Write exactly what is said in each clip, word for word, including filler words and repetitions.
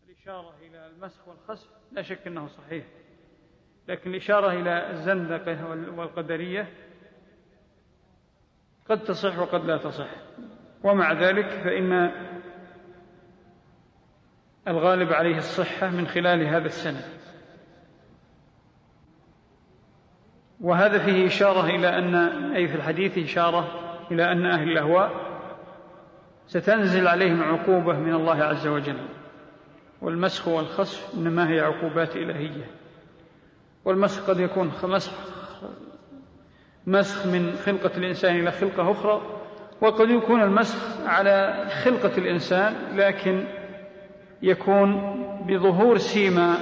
الإشارة إلى المسخ والخسف لا شك أنه صحيح، لكن الإشارة إلى الزندقة والقدرية قد تصح وقد لا تصح. ومع ذلك فإن الغالب عليه الصحة من خلال هذا السند. وهذا فيه إشارة إلى أن أي في الحديث إشارة إلى أن أهل الأهواء ستنزل عليهم عقوبة من الله عز وجل، والمسخ والخسف إنما هي عقوبات إلهية. والمسخ قد يكون مسخ مسخ من خلقة الإنسان إلى خلقة أخرى، وقد يكون المسخ على خلقة الإنسان لكن يكون بظهور سيما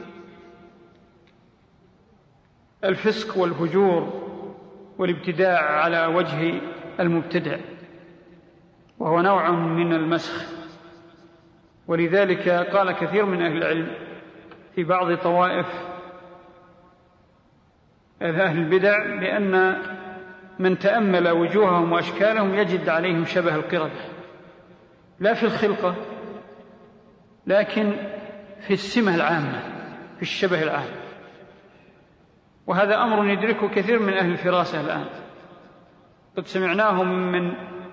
الفسق والفجور والابتداع على وجه المبتدع، وهو نوع من المسخ. ولذلك قال كثير من أهل العلم في بعض طوائف أهل البدع بأن من تأمل وجوههم وأشكالهم يجد عليهم شبه القردة، لا في الخلقة لكن في السمة العامة، في الشبه العام. وهذا أمر يدركه كثير من أهل الفراسة الآن، قد سمعناهم من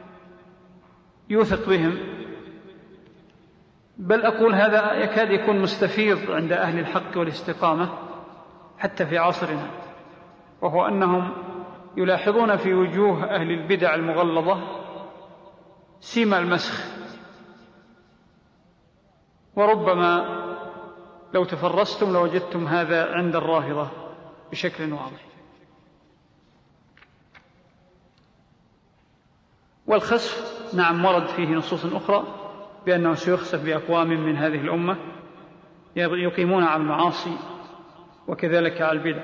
يوثق بهم، بل أقول هذا يكاد يكون مستفيض عند أهل الحق والاستقامة حتى في عصرنا، وهو أنهم يلاحظون في وجوه أهل البدع المغلظة سيما المسخ. وربما لو تفرستم لوجدتم هذا عند الرافضة بشكل واضح. والخسف نعم ورد فيه نصوص أخرى بأنه سيخسف بأقوام من هذه الأمة يقيمون على المعاصي وكذلك على البدع.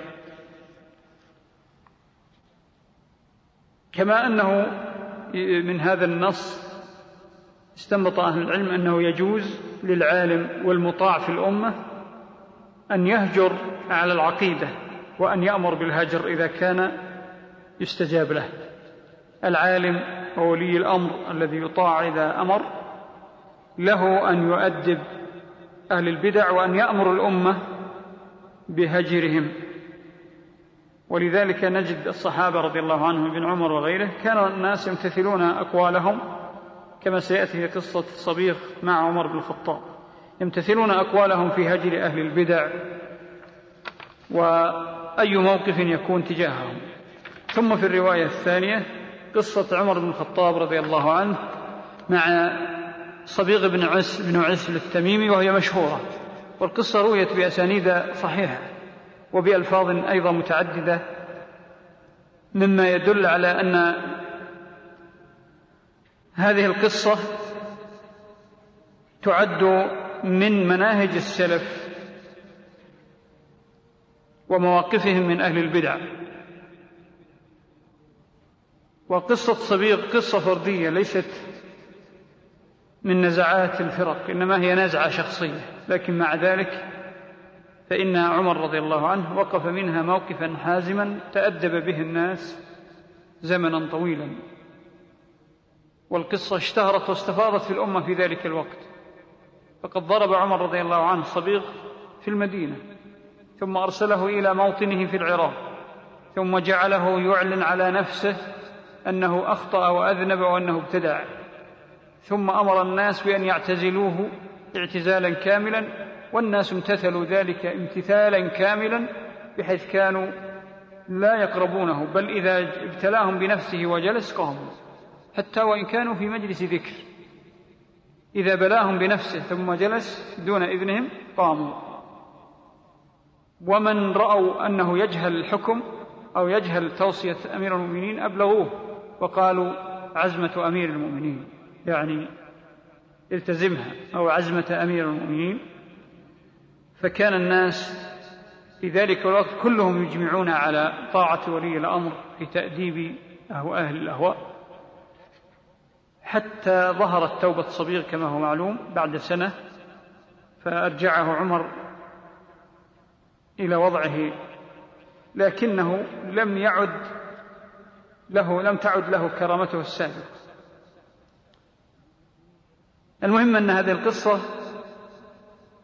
كما أنه من هذا النص استنبط أهل العلم أنه يجوز للعالم والمطاع في الأمة أن يهجر على العقيدة وأن يأمر بالهجر إذا كان يستجاب له. العالم وولي الأمر الذي يطاع إذا أمر له أن يؤدب أهل البدع وأن يأمر الأمة بهجرهم. ولذلك نجد الصحابة رضي الله عنهم ابن عمر وغيره كان الناس يمتثلون أقوالهم، كما سيأتي في قصة الصبيغ مع عمر بن الخطاب، يمتثلون أقوالهم في هجر أهل البدع وأي موقف يكون تجاههم. ثم في الرواية الثانية قصة عمر بن الخطاب رضي الله عنه مع صبيغ بن عس بن عسل التميمي، وهي مشهورة، والقصة رويت بأسانيد صحيحة وبألفاظ أيضا متعددة، مما يدل على أن هذه القصة تعد من مناهج السلف ومواقفهم من أهل البدع. وقصة صبيغ قصة فردية ليست من نزعات الفرق، إنما هي نزعة شخصية، لكن مع ذلك فإن عمر رضي الله عنه وقف منها موقفا حازما تأدب به الناس زمنا طويلا. والقصة اشتهرت واستفاضت في الأمة في ذلك الوقت، فقد ضرب عمر رضي الله عنه صبيغ في المدينة، ثم أرسله إلى موطنه في العراق، ثم جعله يعلن على نفسه أنه أخطأ وأذنب وأنه ابتدع، ثم أمر الناس بأن يعتزلوه اعتزالا كاملا، والناس امتثلوا ذلك امتثالا كاملا بحيث كانوا لا يقربونه، بل إذا ابتلاهم بنفسه وجلس قاموا، حتى وإن كانوا في مجلس ذكر، إذا بلاهم بنفسه ثم جلس دون إذنهم قاموا. ومن رأوا أنه يجهل الحكم أو يجهل توصية أمير المؤمنين أبلغوه وقالوا عزمة أمير المؤمنين، يعني التزمها، أو عزمة أمير المؤمنين. فكان الناس في ذلك الوقت كلهم يجمعون على طاعة ولي الأمر في تأديب أهل الأهواء، حتى ظهرت توبة صبيغ كما هو معلوم بعد سنة، فأرجعه عمر إلى وضعه، لكنه لم يعد له لم تعد له كرامته السابقة. المهم أن هذه القصة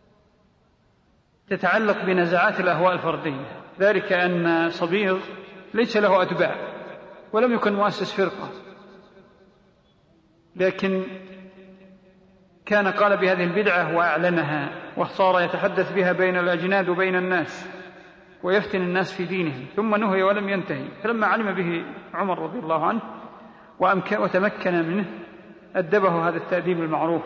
تتعلق بنزعات الأهواء الفردية، ذلك أن صبيغ ليس له أتباع ولم يكن مؤسس فرقة، لكن كان قال بهذه البدعة وأعلنها، وصار يتحدث بها بين الأجناد وبين الناس ويفتن الناس في دينهم، ثم نهي ولم ينتهي. فلما علم به عمر رضي الله عنه وتمكن منه أدبه هذا التأديب المعروف.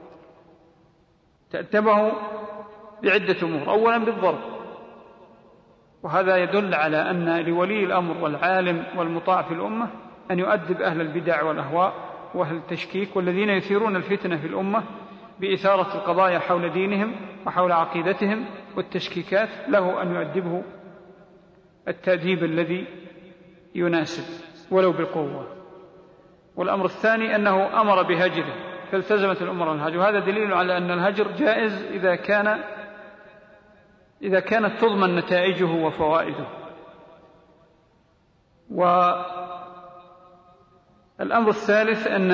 تأدبه بعدة أمور، أولا بالضرب، وهذا يدل على أن لولي الأمر والعالم والمطاع في الأمة أن يؤدب أهل البدع والأهواء وأهل التشكيك والذين يثيرون الفتنة في الأمة بإثارة القضايا حول دينهم وحول عقيدتهم والتشكيكات، له أن يؤدبه التأديب الذي يناسب ولو بالقوة. والأمر الثاني أنه أمر بهجره فالتزمت الأمة الهجر، وهذا دليل على أن الهجر جائز إذا كان إذا كانت تضمن نتائجه وفوائده. والأمر الثالث أن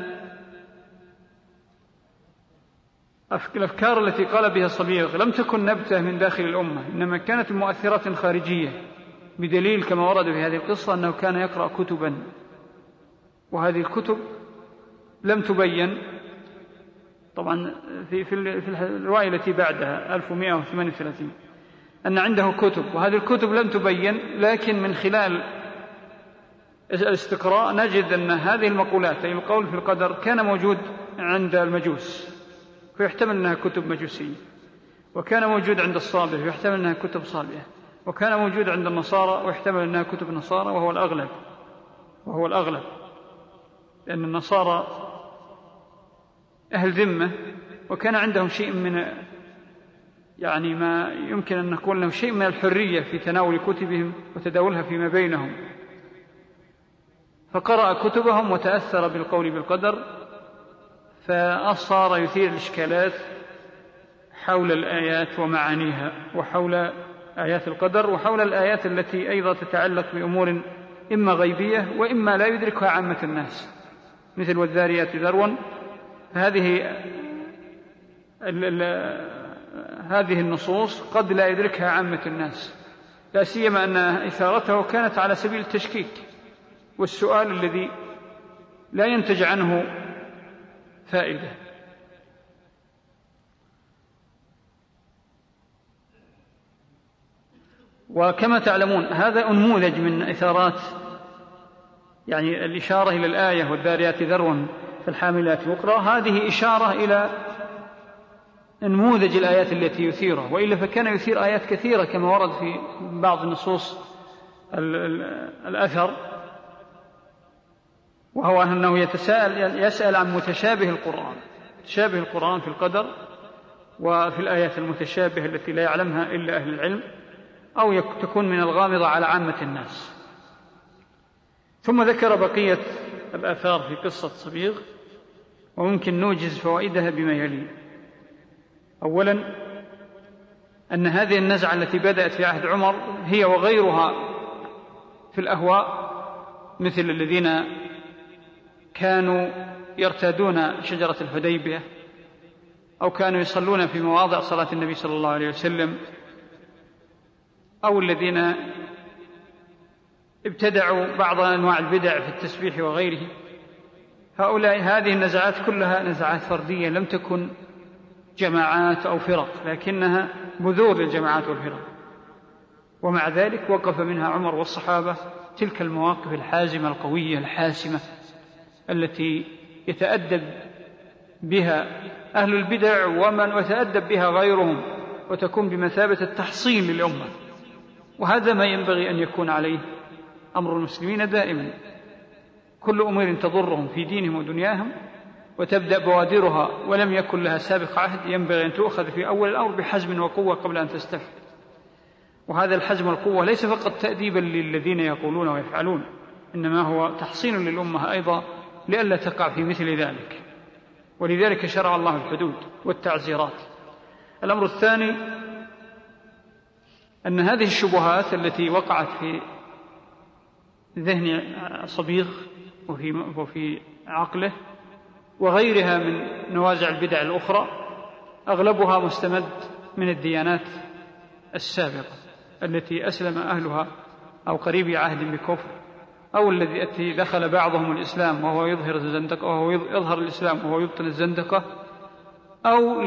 الأفكار التي قال بها صبيغ لم تكن نبتة من داخل الأمة، إنما كانت مؤثرات خارجية، بدليل كما ورد في هذه القصة أنه كان يقرأ كتبا، وهذه الكتب لم تبين طبعا في في الرواية التي بعدها ألف ومئة وثمانية وثلاثين أن عنده كتب، وهذه الكتب لم تبين، لكن من خلال الاستقراء نجد أن هذه المقولات، أي القول في القدر، كان موجود عند المجوس فيحتمل أنها كتب مجوسية، وكان موجود عند الصابئة فيحتمل أنها كتب صابئة، وكان موجود عند النصارى ويحتمل أنها كتب نصارى، وهو الأغلب وهو الأغلب لأن النصارى أهل ذمة، وكان عندهم شيء من يعني ما يمكن أن نقول له شيء من الحرية في تناول كتبهم وتداولها فيما بينهم، فقرأ كتبهم وتأثر بالقول بالقدر، فصار يثير الإشكالات حول الآيات ومعانيها، وحول آيات القدر، وحول الآيات التي أيضا تتعلق بأمور إما غيبية وإما لا يدركها عامة الناس، مثل والذاريات ذروا. هذه هذه النصوص قد لا يدركها عامة الناس، لا سيما أن إثارته كانت على سبيل التشكيك والسؤال الذي لا ينتج عنه فائدة. وكما تعلمون هذا نموذج من إثارات، يعني الإشارة إلى الآية والذاريات ذروا فالحاملات وقرا، هذه إشارة إلى نموذج الآيات التي يثيرها، وإلا فكان يثير آيات كثيرة كما ورد في بعض النصوص الأثر، وهو أنه يتساءل يسأل عن متشابه القرآن، متشابه القرآن في القدر وفي الآيات المتشابهة التي لا يعلمها إلا أهل العلم، أو تكون من الغامضة على عامة الناس. ثم ذكر بقية الآثار في قصة صبيغ، وممكن نوجز فوائدها بما يلي. أولا أن هذه النزعة التي بدأت في عهد عمر هي وغيرها في الأهواء، مثل الذين كانوا يرتادون شجرة الحديبية، أو كانوا يصلون في مواضع صلاة النبي صلى الله عليه وسلم، أو الذين ابتدعوا بعض أنواع البدع في التسبيح وغيره. هؤلاء هذه النزعات كلها نزعات فردية، لم تكن جماعات أو فرق، لكنها بذور للجماعات والفرق، ومع ذلك وقف منها عمر والصحابة تلك المواقف الحازمة القوية الحاسمة التي يتأدب بها أهل البدع ومن يتأدب بها غيرهم، وتكون بمثابة التحصين للأمة. وهذا ما ينبغي أن يكون عليه أمر المسلمين دائما، كل أمور تضرهم في دينهم ودنياهم وتبدأ بوادرها ولم يكن لها سابق عهد، ينبغي أن تؤخذ في أول الأمر بحزم وقوة قبل أن تستفد. وهذا الحزم والقوة ليس فقط تأديبا للذين يقولون ويفعلون، إنما هو تحصين للأمة أيضا لئلا تقع في مثل ذلك، ولذلك شرع الله الحدود والتعزيرات. الأمر الثاني أن هذه الشبهات التي وقعت في ذهن صبيغ وفي, وفي عقله وغيرها من نوازع البدع الأخرى أغلبها مستمد من الديانات السابقة التي أسلم أهلها أو قريب عهد بكفر، أو الذي دخل بعضهم الإسلام وهو يظهر الزندقة وهو يظهر الإسلام وهو يبطن الزندقة، أو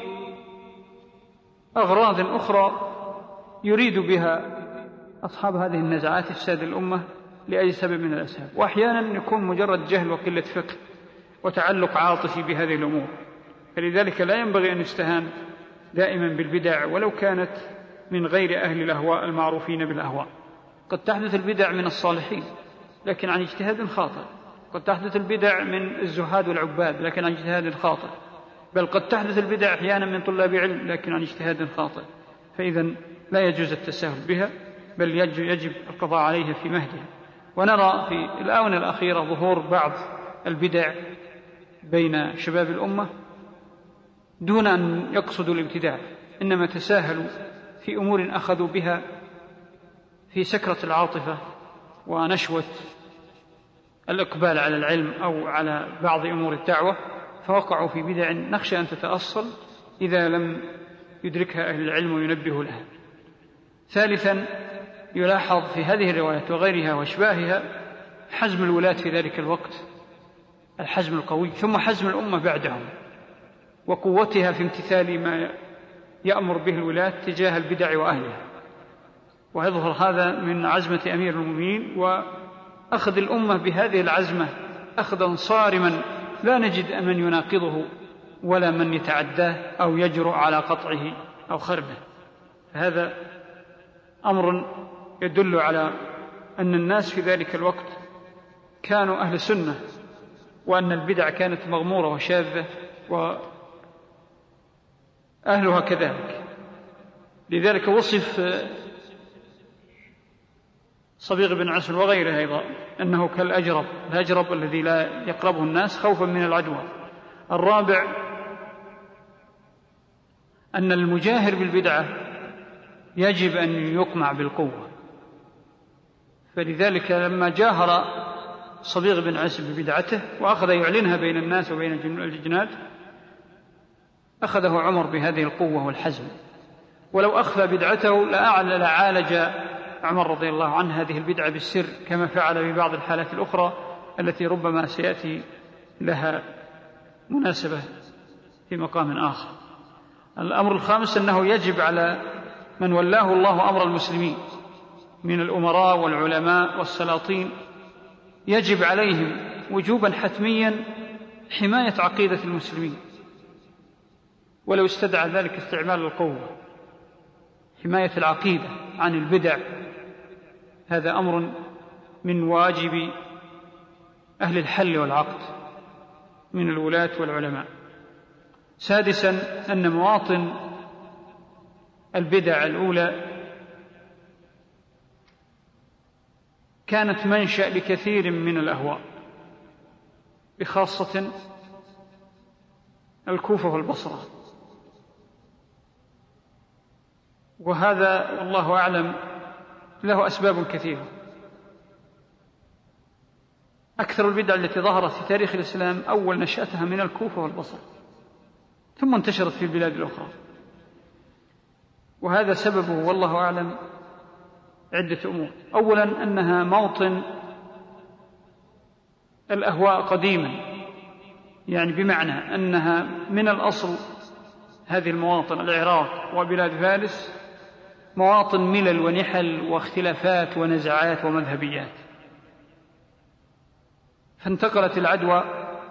لأغراض أخرى يريد بها أصحاب هذه النزعات إفساد الأمة لأي سبب من الأسباب. وأحيانا يكون مجرد جهل وقلة فقه وتعلق عاطفي بهذه الأمور، فلذلك لا ينبغي أن يستهان دائما بالبدع ولو كانت من غير أهل الأهواء المعروفين بالأهواء. قد تحدث البدع من الصالحين لكن عن اجتهاد خاطئ، قد تحدث البدع من الزهاد والعباد لكن عن اجتهاد خاطئ، بل قد تحدث البدع أحيانا من طلاب علم لكن عن اجتهاد خاطئ، فإذا لا يجوز التساهل بها، بل يجب القضاء عليها في مهدها. ونرى في الآونة الأخيرة ظهور بعض البدع بين شباب الأمة دون أن يقصدوا الابتداع، إنما تساهلوا في أمور أخذوا بها في سكرة العاطفة ونشوة الإقبال على العلم أو على بعض أمور الدعوة، فوقعوا في بدع نخشى أن تتأصل إذا لم يدركها أهل العلم وينبه لها. ثالثا، يلاحظ في هذه الروايات وغيرها واشباهها حزم الولاة في ذلك الوقت، الحزم القوي، ثم حزم الأمة بعدهم وقوتها في امتثال ما يأمر به الولاة تجاه البدع وأهلها. ويظهر هذا من عزمة أمير المؤمنين وأخذ الأمة بهذه العزمة أخذا صارما لا نجد من يناقضه ولا من يتعداه أو يجرؤ على قطعه أو خربه. هذا أمر يدل على أن الناس في ذلك الوقت كانوا أهل سنة، وأن البدع كانت مغمورة وشاذة وأهلها كذلك. لذلك وصف صبيغ بن عسل وغيره أيضا أنه كالأجرب، الأجرب الذي لا يقربه الناس خوفا من العدوى. الرابع، أن المجاهر بالبدعة يجب أن يقمع بالقوة، فلذلك لما جاهر صبيغ بن عسل ببدعته وأخذ يعلنها بين الناس وبين الجنات أخذه عمر بهذه القوة والحزم، ولو أخفى بدعته لعالج عمر رضي الله عنه هذه البدعة بالسر كما فعل في بعض الحالات الأخرى التي ربما سيأتي لها مناسبة في مقام آخر. الأمر الخامس، أنه يجب على من ولاه الله أمر المسلمين من الأمراء والعلماء والسلاطين، يجب عليهم وجوبا حتميا حماية عقيدة المسلمين، ولو استدعى ذلك استعمال القوة. حماية العقيدة عن البدع هذا أمر من واجب أهل الحل والعقد من الولاة والعلماء. سادسا، أن مواطن البدع الأولى كانت منشأ لكثير من الأهواء، بخاصة الكوفة والبصرة، وهذا والله أعلم له أسباب كثيرة. أكثر البدع التي ظهرت في تاريخ الإسلام أول نشأتها من الكوفة والبصرة، ثم انتشرت في البلاد الأخرى، وهذا سببه والله أعلم عدة أمور. أولا، أنها موطن الأهواء قديما، يعني بمعنى أنها من الأصل هذه المواطن العراق وبلاد فارس مواطن ملل ونحل واختلافات ونزعات ومذهبيات، فانتقلت العدوى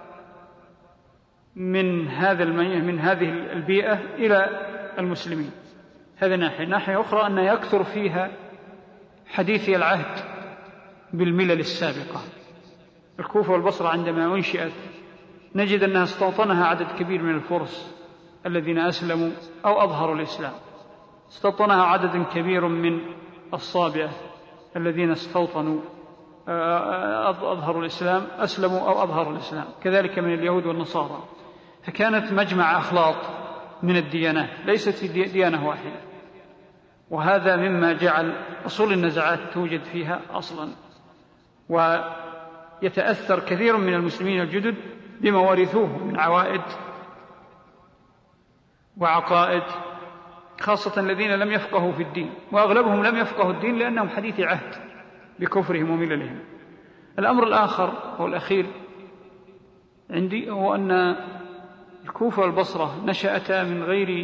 من هذا من هذه البيئة إلى المسلمين. هذا ناحية. ناحية أخرى أن يكثر فيها حديثي العهد بالملل السابقة. الكوفة والبصرة عندما أنشئت نجد أنها استوطنها عدد كبير من الفرس الذين أسلموا أو أظهروا الإسلام، استوطنها عدد كبير من الصابئة الذين استوطنوا أظهروا الإسلام، أسلموا أو أظهروا الإسلام، كذلك من اليهود والنصارى. فكانت مجمع أخلاط من الديانات، ليست ديانة واحدة، وهذا مما جعل أصول النزعات توجد فيها أصلا، ويتأثر كثير من المسلمين الجدد بما ورثوه من عوائد وعقائد خاصة الذين لم يفقهوا في الدين، وأغلبهم لم يفقهوا الدين لأنهم حديثي عهد بكفرهم ومللهم. الأمر الآخر والأخير عندي هو أن الكوفة والبصرة نشأتا من غير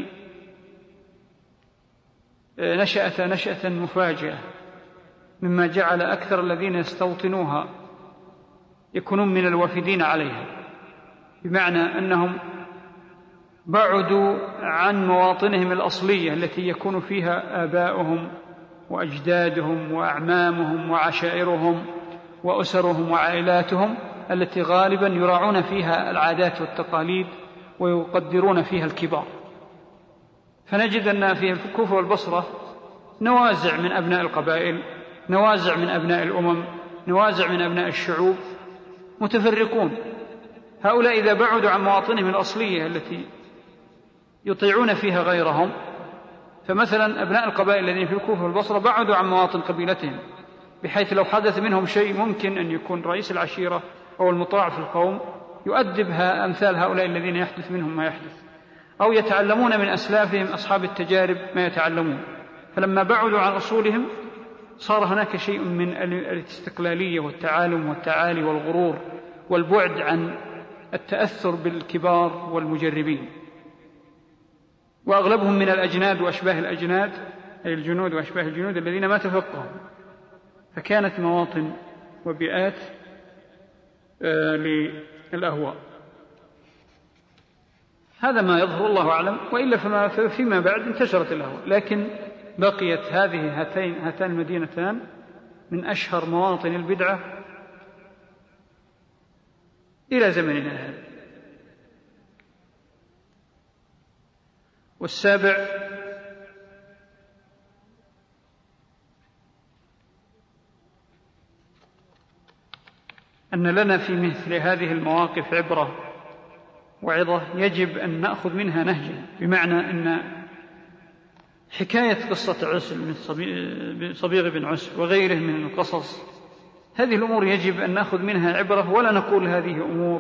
نشأتا نشأة مفاجئة، مما جعل أكثر الذين يستوطنوها يكونون من الوافدين عليها، بمعنى أنهم بعدوا عن مواطنهم الأصلية التي يكون فيها آباؤهم وأجدادهم وأعمامهم وعشائرهم وأسرهم وعائلاتهم، التي غالبا يراعون فيها العادات والتقاليد ويقدرون فيها الكبار. فنجد أن في الكوفة والبصرة نوازع من أبناء القبائل، نوازع من أبناء الأمم، نوازع من أبناء الشعوب متفرقون. هؤلاء إذا بعدوا عن مواطنهم الأصلية التي يطيعون فيها غيرهم، فمثلا أبناء القبائل الذين في الكوفة والبصرة بعدوا عن مواطن قبيلتهم، بحيث لو حدث منهم شيء ممكن أن يكون رئيس العشيرة أو المطاع في القوم يؤدبها أمثال هؤلاء الذين يحدث منهم ما يحدث، أو يتعلمون من أسلافهم أصحاب التجارب ما يتعلمون. فلما بعدوا عن أصولهم صار هناك شيء من الاستقلالية والتعالم والتعالي والغرور والبعد عن التأثر بالكبار والمجربين. وأغلبهم من الأجناد وأشباه الأجناد، أي الجنود وأشباه الجنود الذين ما تفقهوا، فكانت مواطن وبيئات آه للأهواء. هذا ما يظهر الله أعلم، وإلا فما فيما بعد انتشرت الأهواء، لكن بقيت هذه هاتين هاتان المدينتان من أشهر مواطن البدعة إلى زمننا هذا. والسابع أن لنا في مثل هذه المواقف عبرة وعظة يجب أن نأخذ منها نهجا، بمعنى أن حكاية قصة عسل من صبيغ بن عسل وغيره من القصص، هذه الأمور يجب أن نأخذ منها عبرة، ولا نقول هذه أمور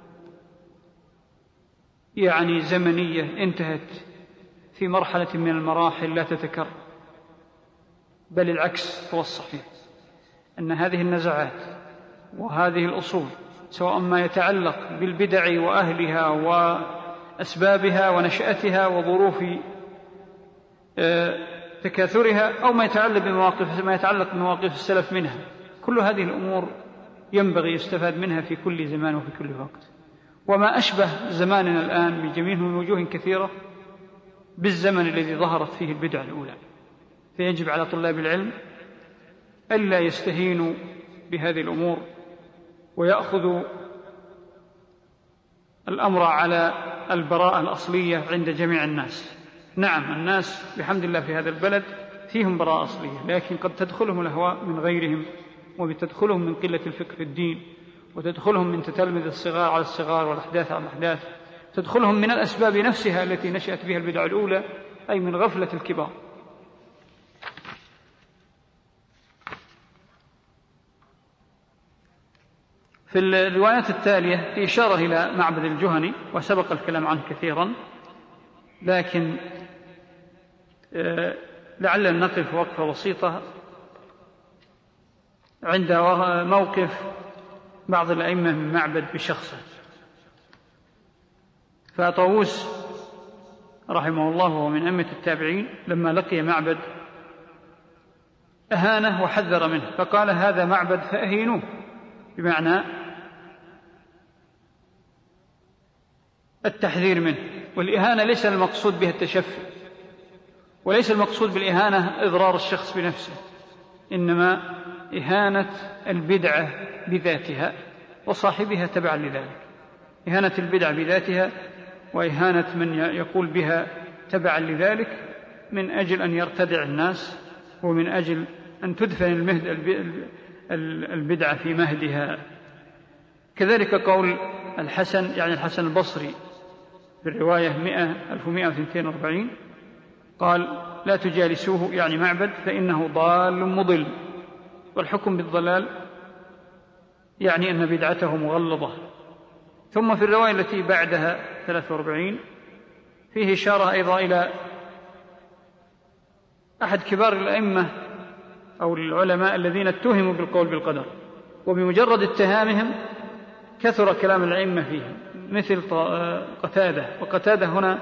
يعني زمنية انتهت في مرحلة من المراحل لا تتكرر، بل العكس هو الصحيح، أن هذه النزعات وهذه الأصول سواء ما يتعلق بالبدع وأهلها وأسبابها ونشأتها وظروف تكاثرها، أو ما يتعلق بمواقف ما يتعلق بمواقف السلف منها، كل هذه الأمور ينبغي يستفاد منها في كل زمان وفي كل وقت. وما أشبه زماننا الآن من جميع من وجوه كثيرة بالزمن الذي ظهرت فيه البدع الأولى، فيجب على طلاب العلم ألا يستهينوا بهذه الأمور ويأخذوا الأمر على البراءة الأصلية عند جميع الناس. نعم، الناس بحمد الله في هذا البلد فيهم براءة أصلية، لكن قد تدخلهم الأهواء من غيرهم، وبتدخلهم من قلة الفقه في الدين، وتدخلهم من تتلمذ الصغار على الصغار والأحداث على الأحداث، تدخلهم من الأسباب نفسها التي نشأت بها البدع الأولى، أي من غفلة الكبار. في الروايات التالية في إشارة إلى معبد الجهني، وسبق الكلام عنه كثيرا، لكن لعلنا نقف وقفة بسيطة عند موقف بعض الأئمة من معبد بشخصه. فطاووس رحمه الله وهو من أئمة التابعين لما لقي معبد أهانه وحذر منه، فقال هذا معبد فأهينوه، بمعنى التحذير منه. والإهانة ليس المقصود بها التشفي، وليس المقصود بالإهانة إضرار الشخص بنفسه، إنما إهانة البدعة بذاتها وصاحبها تبعا لذلك، إهانة البدعة بذاتها وإهانة من يقول بها تبعا لذلك، من أجل أن يرتدع الناس، ومن أجل أن تدفن المهد البدعة في مهدها. كذلك قول الحسن، يعني الحسن البصري في الرواية ألف ومائة واثنين وأربعين، قال لا تجالسوه، يعني معبد، فإنه ضال مضل. والحكم بالضلال يعني أن بدعته مغلظة. ثم في الرواية التي بعدها ثلاثة وأربعين فيه إشارة أيضا إلى أحد كبار الأئمة أو العلماء الذين اتهموا بالقول بالقدر، وبمجرد اتهامهم كثر كلام الأئمة فيه، مثل قتادة. وقتادة هنا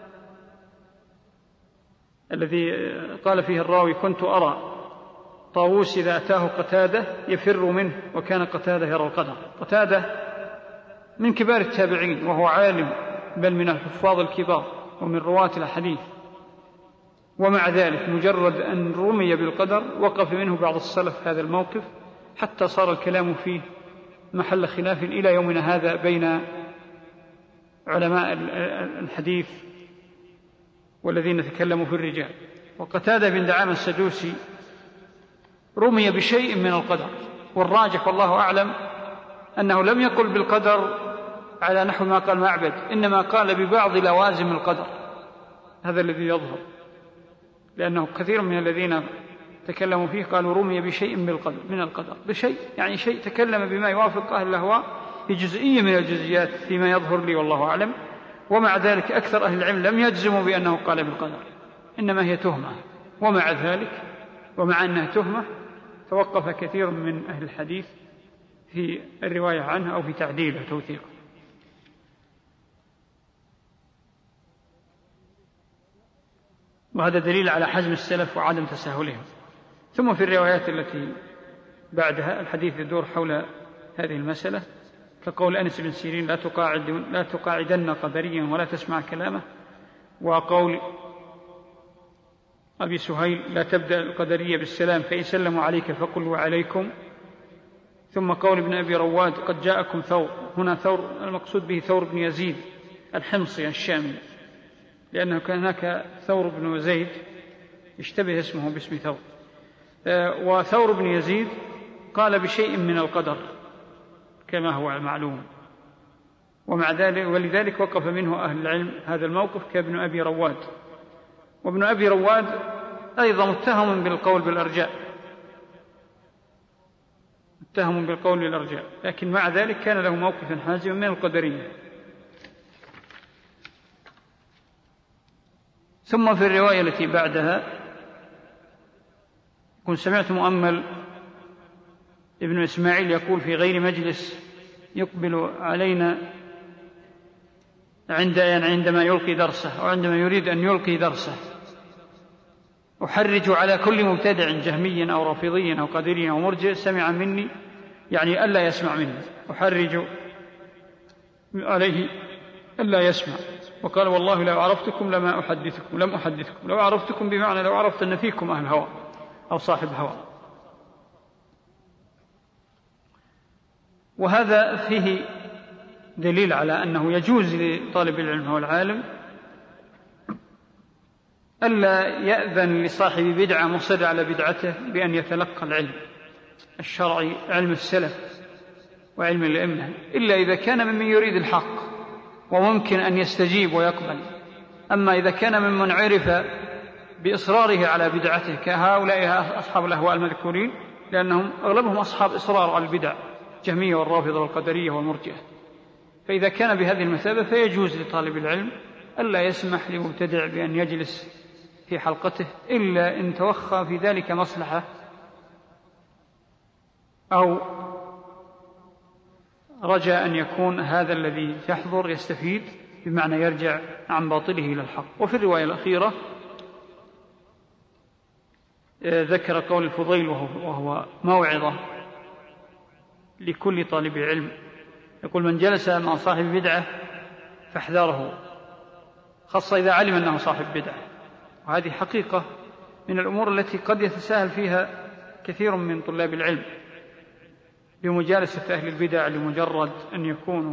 الذي قال فيه الراوي: كنت أرى طاووس إذا أتاه قتادة يفر منه، وكان قتادة يرى القدر. قتادة من كبار التابعين، وهو عالم، بل من الحفاظ الكبار ومن رواة الحديث، ومع ذلك مجرد أن رمي بالقدر وقف منه بعض السلف هذا الموقف، حتى صار الكلام فيه محل خلاف إلى يومنا هذا بين علماء الحديث والذين تكلموا في الرجال. وقتادة بن دعامة السدوسي رمي بشيء من القدر، والراجح والله أعلم أنه لم يقل بالقدر على نحو ما قال معبد، إنما قال ببعض لوازم القدر. هذا الذي يظهر، لأنه كثير من الذين تكلموا فيه قالوا رمي بشيء من القدر من القدر بشيء يعني شيء تكلم بما يوافق أهل الأهواء بجزئية من الجزئيات فيما يظهر لي والله أعلم. ومع ذلك أكثر أهل العلم لم يجزموا بأنه قال بالقدر، إنما هي تهمة. ومع ذلك ومع أنها تهمة توقف كثير من أهل الحديث في الرواية عنه أو في تعديله توثيقه. وهذا دليل على حزم السلف وعدم تساهلهم. ثم في الروايات التي بعدها الحديث يدور حول هذه المسألة، كقول أنس بن سيرين: لا تقاعد لا تقاعدن قدريا ولا تسمع كلامه، وقول أبي سهيل: لا تبدأ القدرية بالسلام، فإن سلموا عليك فقل وعليكم. ثم قول ابن أبي رواد: قد جاءكم ثور. هنا ثور المقصود به ثور بن يزيد الحمصي الشامي، لأنه كان هناك ثور بن زيد اشتبه اسمه باسم ثور. وثور بن يزيد قال بشيء من القدر كما هو معلوم، ومع ذلك ولذلك وقف منه أهل العلم هذا الموقف كابن أبي رواد. وابن أبي رواد أيضا متهم بالقول بالأرجاء متهم بالقول بالأرجاء لكن مع ذلك كان له موقف حازم من القدرية. ثم في الرواية التي بعدها: كنت سمعت مؤمل ابن إسماعيل يقول في غير مجلس يقبل علينا عند عندما يلقي درسه أو عندما يريد أن يلقي درسه: أحرج على كل مبتدع جهمي أو رافضي أو قدري أو مرجئ سمع مني، يعني ألا يسمع مني، أحرج عليه ألا يسمع. وقال: والله لو عرفتكم لما أحدثكم لم أحدثكم. لو عرفتكم بمعنى لو عرفت أن فيكم أهل هوى أو صاحب هوى. وهذا فيه دليل على أنه يجوز لطالب العلم والعالم ألا يأذن لصاحب بدعة مصر على بدعته بأن يتلقى العلم الشرعي، علم السلف وعلم الأئمة، إلا إذا كان ممن يريد الحق وممكن أن يستجيب ويقبل. أما إذا كان ممن عرف بإصراره على بدعته كهؤلاء أصحاب الأهواء المذكورين، لأنهم أغلبهم أصحاب إصرار على البدع، جهمية والرافضة والقدرية والمرجئة، فإذا كان بهذه المثابة فيجوز لطالب العلم ألا يسمح لمبتدع بأن يجلس في حلقته إلا إن توخى في ذلك مصلحة أو رجاء أن يكون هذا الذي يحضر يستفيد، بمعنى يرجع عن باطله إلى الحق. وفي الرواية الأخيرة ذكر قول الفضيل وهو موعظة لكل طالب علم، يقول: من جلس مع صاحب بدعة فاحذره، خاصة إذا علم أنه صاحب بدعة. وهذه حقيقة من الأمور التي قد يتساهل فيها كثير من طلاب العلم بمجالسة أهل البدع لمجرد أن يكونوا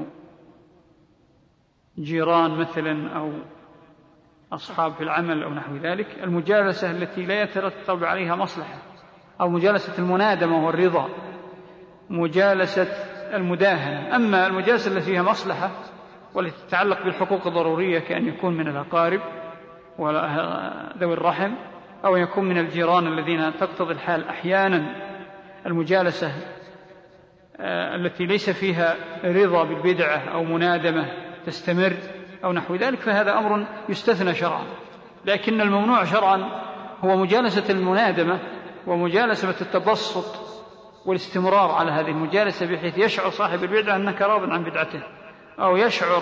جيران مثلا أو أصحاب في العمل أو نحو ذلك، المجالسة التي لا يترتب عليها مصلحة، أو مجالسة المنادمة والرضا، مجالسة المداهنة. أما المجالسة التي فيها مصلحة والتي تتعلق بالحقوق الضرورية كأن يكون من الأقارب وذوي الرحم أو يكون من الجيران الذين تقتضي الحال أحيانا المجالسة التي ليس فيها رضا بالبدعة أو منادمة تستمر أو نحو ذلك، فهذا أمر يستثنى شرعا. لكن الممنوع شرعا هو مجالسة المنادمة ومجالسة التبسط والاستمرار على هذه المجالسة، بحيث يشعر صاحب البدعة أنك راض عن بدعته، أو يشعر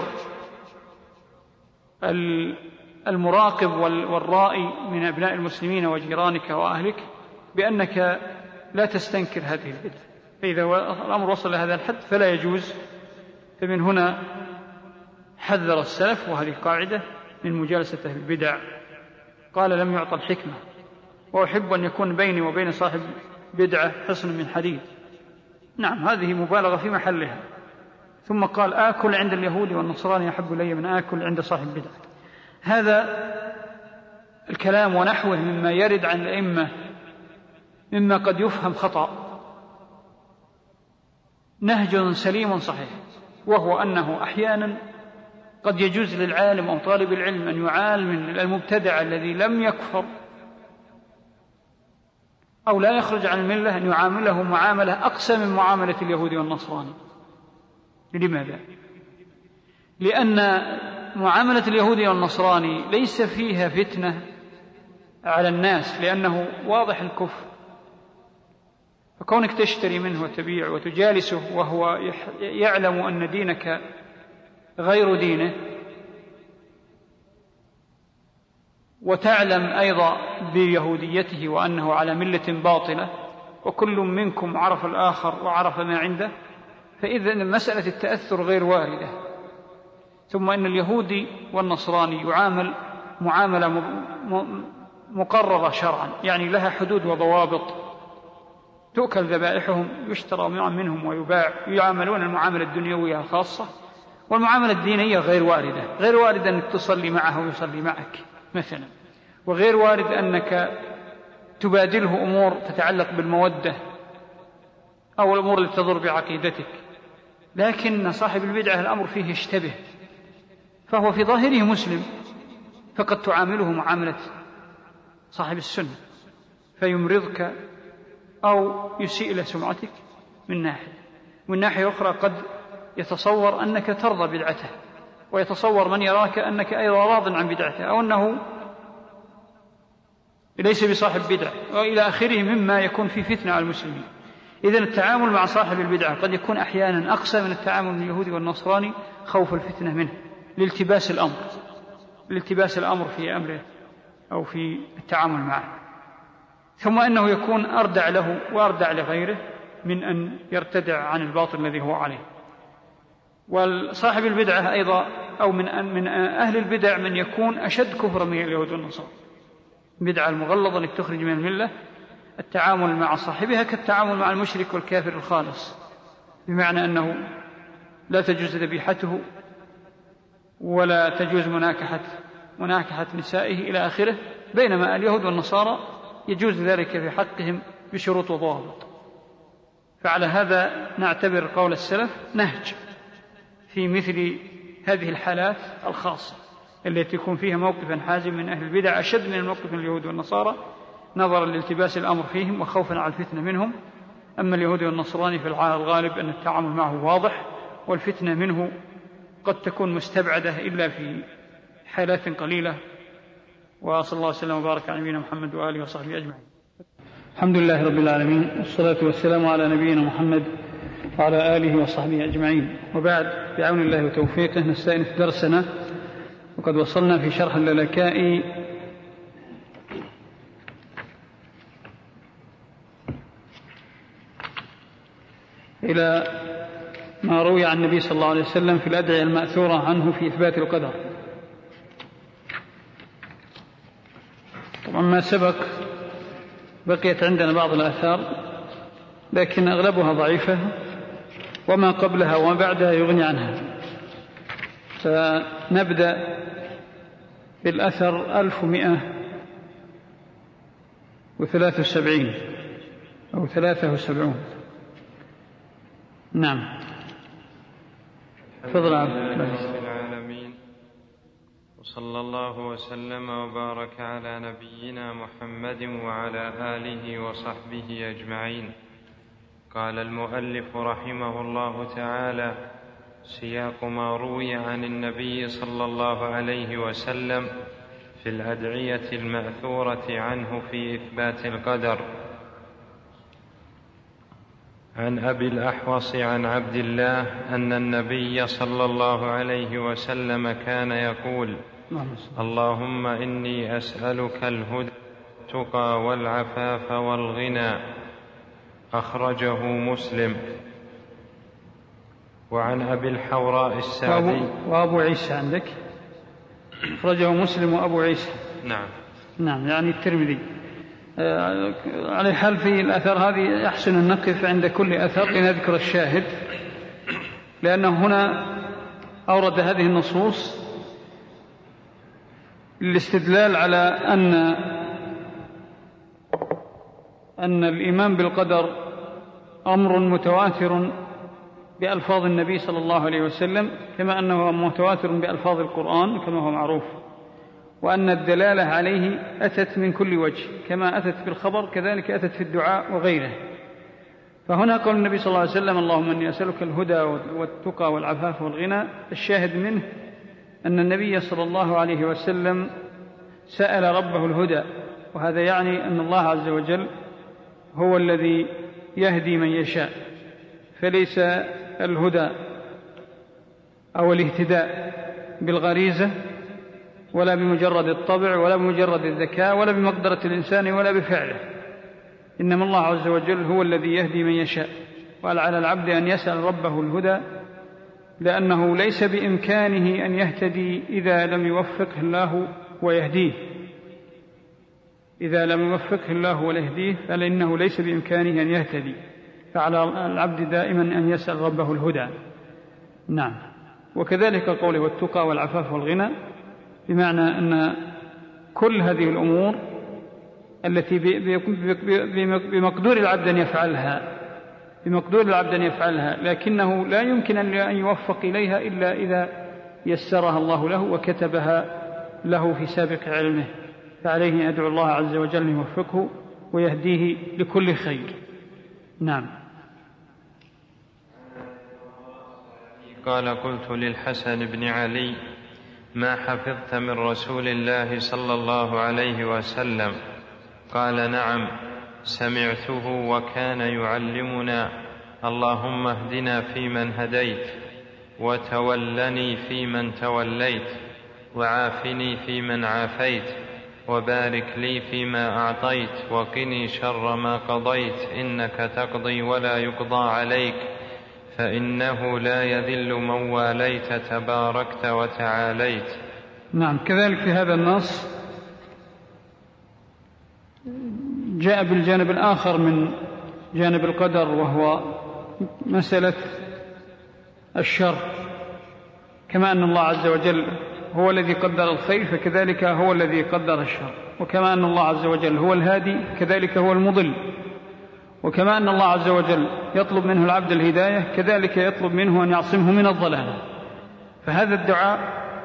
المراقب والرائي من أبناء المسلمين وجيرانك وأهلك بأنك لا تستنكر هذه البدعة. فإذا الأمر وصل لهذا الحد فلا يجوز. فمن هنا حذر السلف، وهذه قاعدة، من مجالسة أهل البدع. قال: لم يعطى الحكمة، وأحب أن يكون بيني وبين صاحب بدعة حصن من حديد. نعم، هذه مبالغة في محلها. ثم قال: آكل عند اليهود والنصراني أحب إلي من آكل عند صاحب بدعة. هذا الكلام ونحوه مما يرد عن الأئمة مما قد يفهم خطأ، نهج سليم صحيح، وهو أنه أحيانا قد يجوز للعالم أو طالب العلم أن يعال من المبتدع الذي لم يكفر أو لا يخرج عن الملة أن يعامله معاملة أقسى من معاملة اليهود والنصراني. لماذا؟ لأن معاملة اليهود والنصراني ليس فيها فتنة على الناس، لأنه واضح الكفر، فكونك تشتري منه وتبيع وتجالسه وهو يعلم أن دينك غير دينه، وتعلم أيضا بيهوديته وأنه على ملة باطلة، وكل منكم عرف الآخر وعرف ما عنده، فإذن مسألة التأثر غير واردة. ثم إن اليهودي والنصراني يعامل معاملة مقررة شرعا، يعني لها حدود وضوابط، تؤكل ذبائحهم، يشترى منهم ويباع، يعاملون المعاملة الدنيوية الخاصة، والمعاملة الدينية غير واردة. غير واردة أنك تصلي معه ويصلي معك مثلا، وغير وارد أنك تبادله أمور تتعلق بالمودة أو الأمور التي تضر بعقيدتك. لكن صاحب البدعة الأمر فيه اشتبه، فهو في ظاهره مسلم، فقد تعامله معاملة صاحب السنة فيمرضك أو يسيء إلى سمعتك من ناحية، ومن ناحية أخرى قد يتصور أنك ترضى بدعته، ويتصور من يراك أنك أيضا راض عن بدعته، أو أنه ليس بصاحب بدعة، وإلى آخره مما يكون في فتنة على المسلمين. إذن التعامل مع صاحب البدعة قد يكون أحيانا أقسى من التعامل من اليهودي والنصراني، خوف الفتنة منه، لالتباس الأمر لالتباس الأمر في أمره أو في التعامل معه. ثم أنه يكون أردع له وأردع لغيره من أن يرتدع عن الباطل الذي هو عليه. والصاحب البدعة أيضا أو من من أهل البدع من يكون أشد كفرا من اليهود والنصارى. بدعة المغلظة التي تخرج من الملة، التعامل مع صاحبها كالتعامل مع المشرك والكافر الخالص، بمعنى أنه لا تجوز ذبيحته ولا تجوز مناكحة مناكحة نسائه إلى آخره، بينما اليهود والنصارى يجوز ذلك في حقهم بشروط وضوابط. فعلى هذا نعتبر قول السلف نهج في مثل هذه الحالات الخاصة التي يكون فيها موقفا حازم من أهل البدع أشد من الموقف من اليهود والنصارى، نظرا لالتباس الأمر فيهم وخوفا على الفتنة منهم. أما اليهود والنصراني في الغالب أن التعامل معه واضح، والفتنة منه قد تكون مستبعدة إلا في حالات قليلة. وصلى الله وسلم وبارك على نبينا محمد وآله وصحبه أجمعين. الحمد لله رب العالمين، والصلاة والسلام على نبينا محمد وعلى آله وصحبه أجمعين. وبعد، بعون الله وتوفيقه نستأنف درسنا، وقد وصلنا في شرح اللالكائي إلى ما روي عن النبي صلى الله عليه وسلم في الأدعية المأثورة عنه في إثبات القدر. طبعا ما سبق بقيت عندنا بعض الآثار، لكن أغلبها ضعيفة، وما قبلها وما بعدها يغني عنها. فنبدأ بالأثر ألف ومئة وثلاثة وسبعين أو ثلاثة وسبعون. نعم، تفضل. العالمين، وصلى الله وسلم وبارك على نبينا محمد وعلى آله وصحبه أجمعين. قال المؤلف رحمه الله تعالى: سياق ما روي عن النبي صلى الله عليه وسلم في الأدعية المأثورة عنه في إثبات القدر. عن أبي الأحوص عن عبد الله أن النبي صلى الله عليه وسلم كان يقول: اللهم إني أسألك الهدى والتقى والعفاف والغنى. أخرجه مسلم. وعن أبي الحوراء السعدي وأبو عيسى عندك أخرجه مسلم وأبو عيسى. نعم نعم يعني الترمذي. آه على حال في الأثر هذه يحسن أن نقف عند كل أثر لنذكر الشاهد، لأنه هنا أورد هذه النصوص للاستدلال على أن أن الإيمان بالقدر أمر متواتر بألفاظ النبي صلى الله عليه وسلم، كما أنه متواتر بألفاظ القرآن كما هو معروف، وأن الدلالة عليه أتت من كل وجه، كما أتت في الخبر كذلك أتت في الدعاء وغيره. فهنا قال النبي صلى الله عليه وسلم: اللهم إني أسألك الهدى والتقى والعفاف والغنى. الشاهد منه أن النبي صلى الله عليه وسلم سأل ربه الهدى، وهذا يعني أن الله عز وجل هو الذي يهدي من يشاء، فليس الهدى أو الاهتداء بالغريزة ولا بمجرد الطبع ولا بمجرد الذكاء ولا بمقدرة الإنسان ولا بفعله، إنما الله عز وجل هو الذي يهدي من يشاء. وعلى العبد أن يسأل ربه الهدى، لأنه ليس بإمكانه أن يهتدي إذا لم يوفقه الله ويهديه، إذا لم يوفقه الله ويهديه فإنه ليس بإمكانه أن يهتدي، فعلى العبد دائما أن يسأل ربه الهدى. نعم. وكذلك قوله والتقى والعفاف والغنى، بمعنى أن كل هذه الأمور التي بمقدور العبد أن يفعلها بمقدور العبد أن يفعلها لكنه لا يمكن أن يوفق إليها إلا إذا يسرها الله له وكتبها له في سابق علمه، فعليه أن يدعو الله عز وجل أن يوفقه ويهديه لكل خير. نعم. قال: قلت للحسن بن علي: ما حفظت من رسول الله صلى الله عليه وسلم؟ قال: نعم، سمعته وكان يعلمنا: اللهم اهدنا فيمن هديت، وتولني فيمن توليت، وعافني فيمن عافيت، وبارك لي فيما أعطيت، وقني شر ما قضيت، إنك تقضي ولا يقضى عليك، فإنه لا يذل من واليت، تباركت وتعاليت. نعم. كذلك في هذا النص جاء بالجانب الآخر من جانب القدر، وهو مسألة الشر. كما أن الله عز وجل هو الذي قدر الخير فكذلك هو الذي قدر الشر، وكما أن الله عز وجل هو الهادي كذلك هو المضل، وكما أن الله عز وجل يطلب منه العبد الهداية كذلك يطلب منه أن يعصمه من الضلال. فهذا الدعاء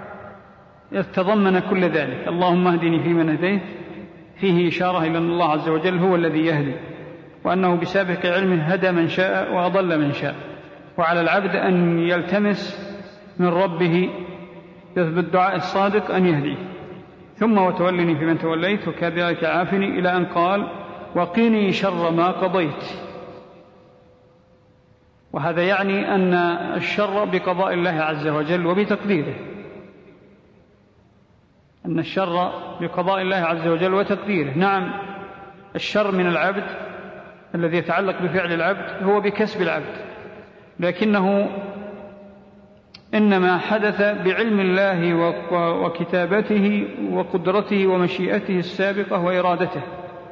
يتضمن كل ذلك: اللهم اهدني فيمن هديت، فيه إشارة إلى أن الله عز وجل هو الذي يهدي، وأنه بسابق علمه هدى من شاء وأضل من شاء، وعلى العبد أن يلتمس من ربه بالدعاء الصادق أن يهديه. ثم وتولني فيمن توليت، وكذلك عافني، إلى أن قال: وقني شر ما قضيت. وهذا يعني أن الشر بقضاء الله عز وجل وبتقديره، أن الشر بقضاء الله عز وجل وتقديره. نعم، الشر من العبد الذي يتعلق بفعل العبد هو بكسب العبد، لكنه إنما حدث بعلم الله وكتابته وقدرته ومشيئته السابقة وإرادته،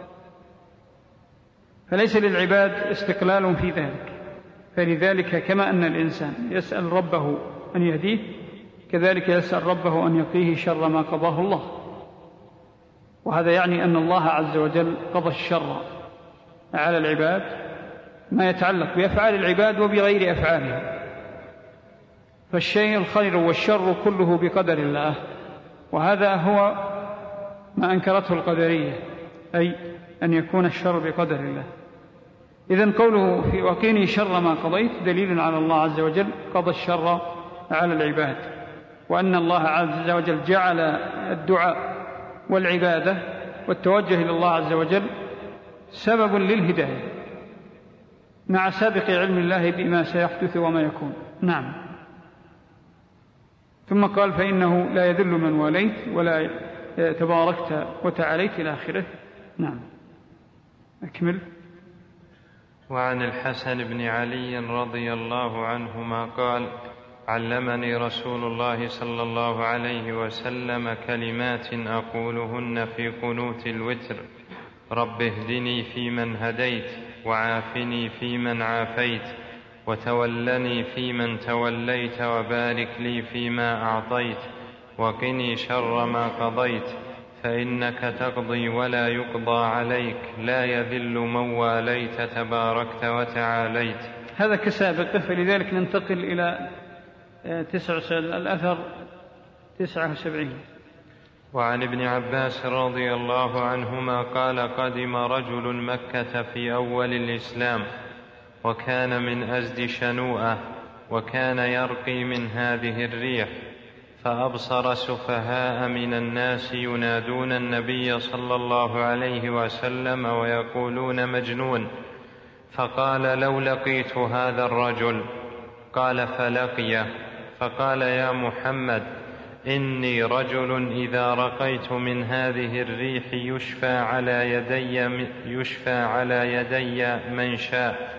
فليس للعباد استقلال في ذلك. فلذلك كما أن الإنسان يسأل ربه أن يهديه كذلك يسأل ربه أن يقيه شر ما قضاه الله، وهذا يعني أن الله عز وجل قضى الشر على العباد ما يتعلق بأفعال العباد وبغير أفعالهم. فالشيء الخير والشر كله بقدر الله، وهذا هو ما أنكرته القدرية، أي أن يكون الشر بقدر الله. إذن قوله في وقيني شر ما قضيت دليل على الله عز وجل قضى الشر على العباد، وأن الله عز وجل جعل الدعاء والعبادة والتوجه إلى الله عز وجل سبب للهداية مع سابق علم الله بما سيحدث وما يكون. نعم. ثم قال فإنه لا يذل من واليت ولا تباركت وتعاليت إلى آخره. نعم. أكمل. وعن الحسن بن علي رضي الله عنهما قال علمني رسول الله صلى الله عليه وسلم كلمات أقولهن في قنوت الوتر: رب اهدني فيمن هديت، وعافني فيمن عافيت، وتولني فيمن توليت، وبارك لي فيما أعطيت، وقني شر ما قضيت، فإنك تقضي ولا يقضى عليك، لا يذل من واليت تباركت وتعاليت. هذا كسابقه، فلذلك ننتقل إلى تسع الأثر تسعة وسبعين. وعن ابن عباس رضي الله عنهما قال قدم رجل مكة في أول الإسلام، وكان من أزد شنوءة، وكان يرقي من هذه الريح، فأبصر سفهاء من الناس ينادون النبي صلى الله عليه وسلم ويقولون مجنون، فقال لو لقيت هذا الرجل. قال فلقيه، فقال يا محمد إني رجل إذا رقيت من هذه الريح يشفى على يدي, يشفى على يدي من شاء.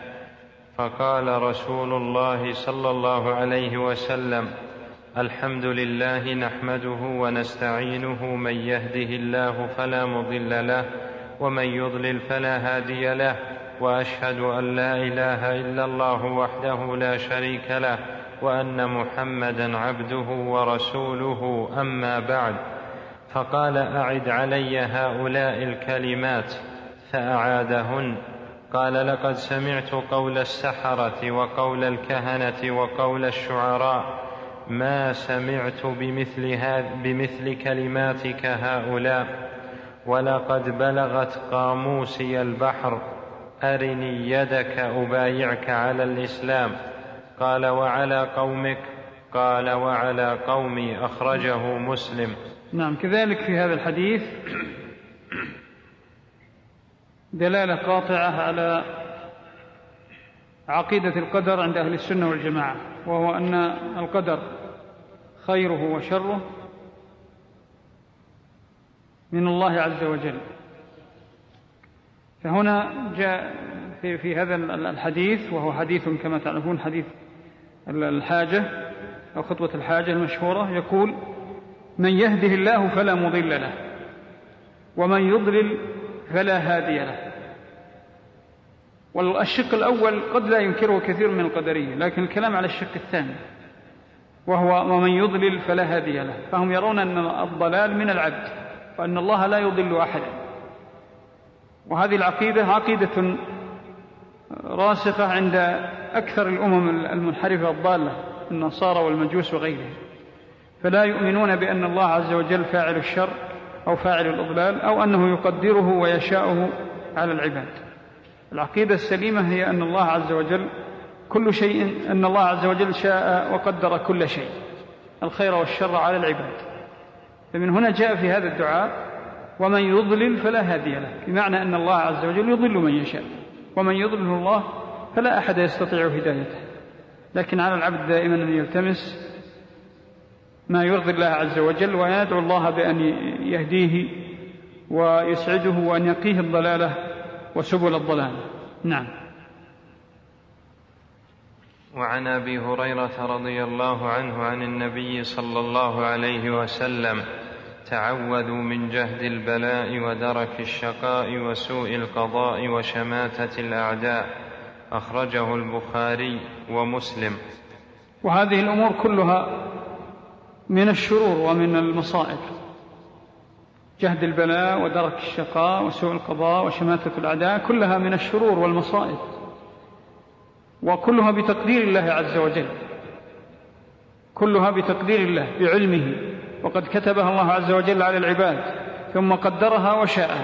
فقال رسول الله صلى الله عليه وسلم الحمد لله نحمده ونستعينه، من يهده الله فلا مضل له، ومن يضلل فلا هادي له، وأشهد أن لا إله إلا الله وحده لا شريك له، وأن محمدا عبده ورسوله، أما بعد. فقال أعد علي هؤلاء الكلمات، فأعادهن. قال لقد سمعت قول السحرة وقول الكهنة وقول الشعراء، ما سمعت بمثل, بمثل كلماتك هؤلاء، ولقد بلغت قاموسي البحر، أرني يدك أبايعك على الإسلام. قال وعلى قومك؟ قال وعلى قومي، أخرجه مسلم. نعم. كذلك في هذا الحديث دلالة قاطعة على عقيدة القدر عند أهل السنة والجماعة، وهو أن القدر خيره وشره من الله عز وجل. فهنا جاء في, في هذا الحديث، وهو حديث كما تعرفون حديث الحاجة أو خطوة الحاجة المشهورة، يقول من يهده الله فلا مضل له، ومن يضلل فلا هادي له. والشق الأول قد لا ينكره كثير من القدرية، لكن الكلام على الشق الثاني وهو ومن يضلل فلا هادي له. فهم يرون أن الضلال من العبد، وأن الله لا يضل أحدا. وهذه العقيدة عقيدة راسخة عند أكثر الأمم المنحرفة الضالة، النصارى والمجوس وغيرهم، فلا يؤمنون بأن الله عز وجل فاعل الشر أو فاعل الإضلال، أو أنه يقدره ويشاءه على العباد. العقيدة السليمة هي أن الله عز وجل كل شيء، أن الله عز وجل شاء وقدر كل شيء، الخير والشر على العباد. فمن هنا جاء في هذا الدعاء ومن يضلل فلا هادي له، بمعنى أن الله عز وجل يضل من يشاء، ومن يضلل الله فلا أحد يستطيع هدايته. لكن على العبد دائما أن يلتمس ما يرضي الله عز وجل، ويدعو الله بأن يهديه ويسعده وأن يقيه الضلالة وسبل الضلال. نعم. وعن أبي هريرة رضي الله عنه عن النبي صلى الله عليه وسلم تعوذوا من جهد البلاء ودرك الشقاء وسوء القضاء وشماتة الأعداء، أخرجه البخاري ومسلم. وهذه الأمور كلها من الشرور ومن المصائب، جهد البلاء ودرك الشقاء وسوء القضاء وشماتة الأعداء، كلها من الشرور والمصائب، وكلها بتقدير الله عز وجل، كلها بتقدير الله بعلمه، وقد كتبها الله عز وجل على العباد ثم قدرها وشاءها.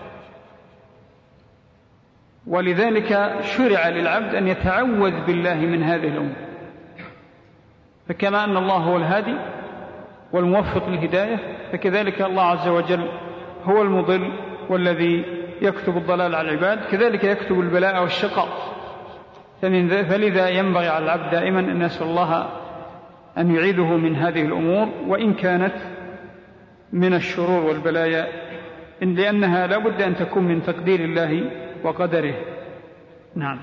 ولذلك شرع للعبد أن يتعوذ بالله من هذه الأمور. فكما أن الله هو الهادي والموفق للهداية، فكذلك الله عز وجل هو المضل والذي يكتب الضلال على العباد، كذلك يكتب البلاء والشقاء. فلذا ينبغي على العبد دائما أن يسأل الله أن يعيده من هذه الأمور وإن كانت من الشرور والبلايا، إن لأنها لا بد أن تكون من تقدير الله وقدره. نعم.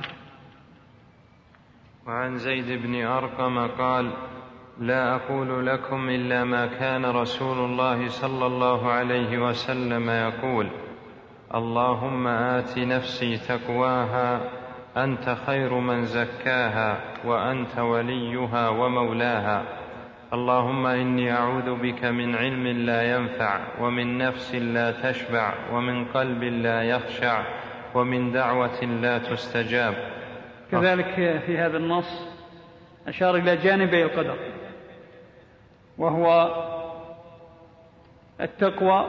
وعن زيد بن أرقم قال: لا أقول لكم إلا ما كان رسول الله صلى الله عليه وسلم يقول: اللهم آت نفسي تقواها أنت خير من زكاها وأنت وليها ومولاها. اللهم إني أعوذ بك من علم لا ينفع ومن نفس لا تشبع ومن قلب لا يخشع ومن دعوة لا تستجاب. كذلك في هذا النص أشار إلى جانبي القدر، وهو التقوى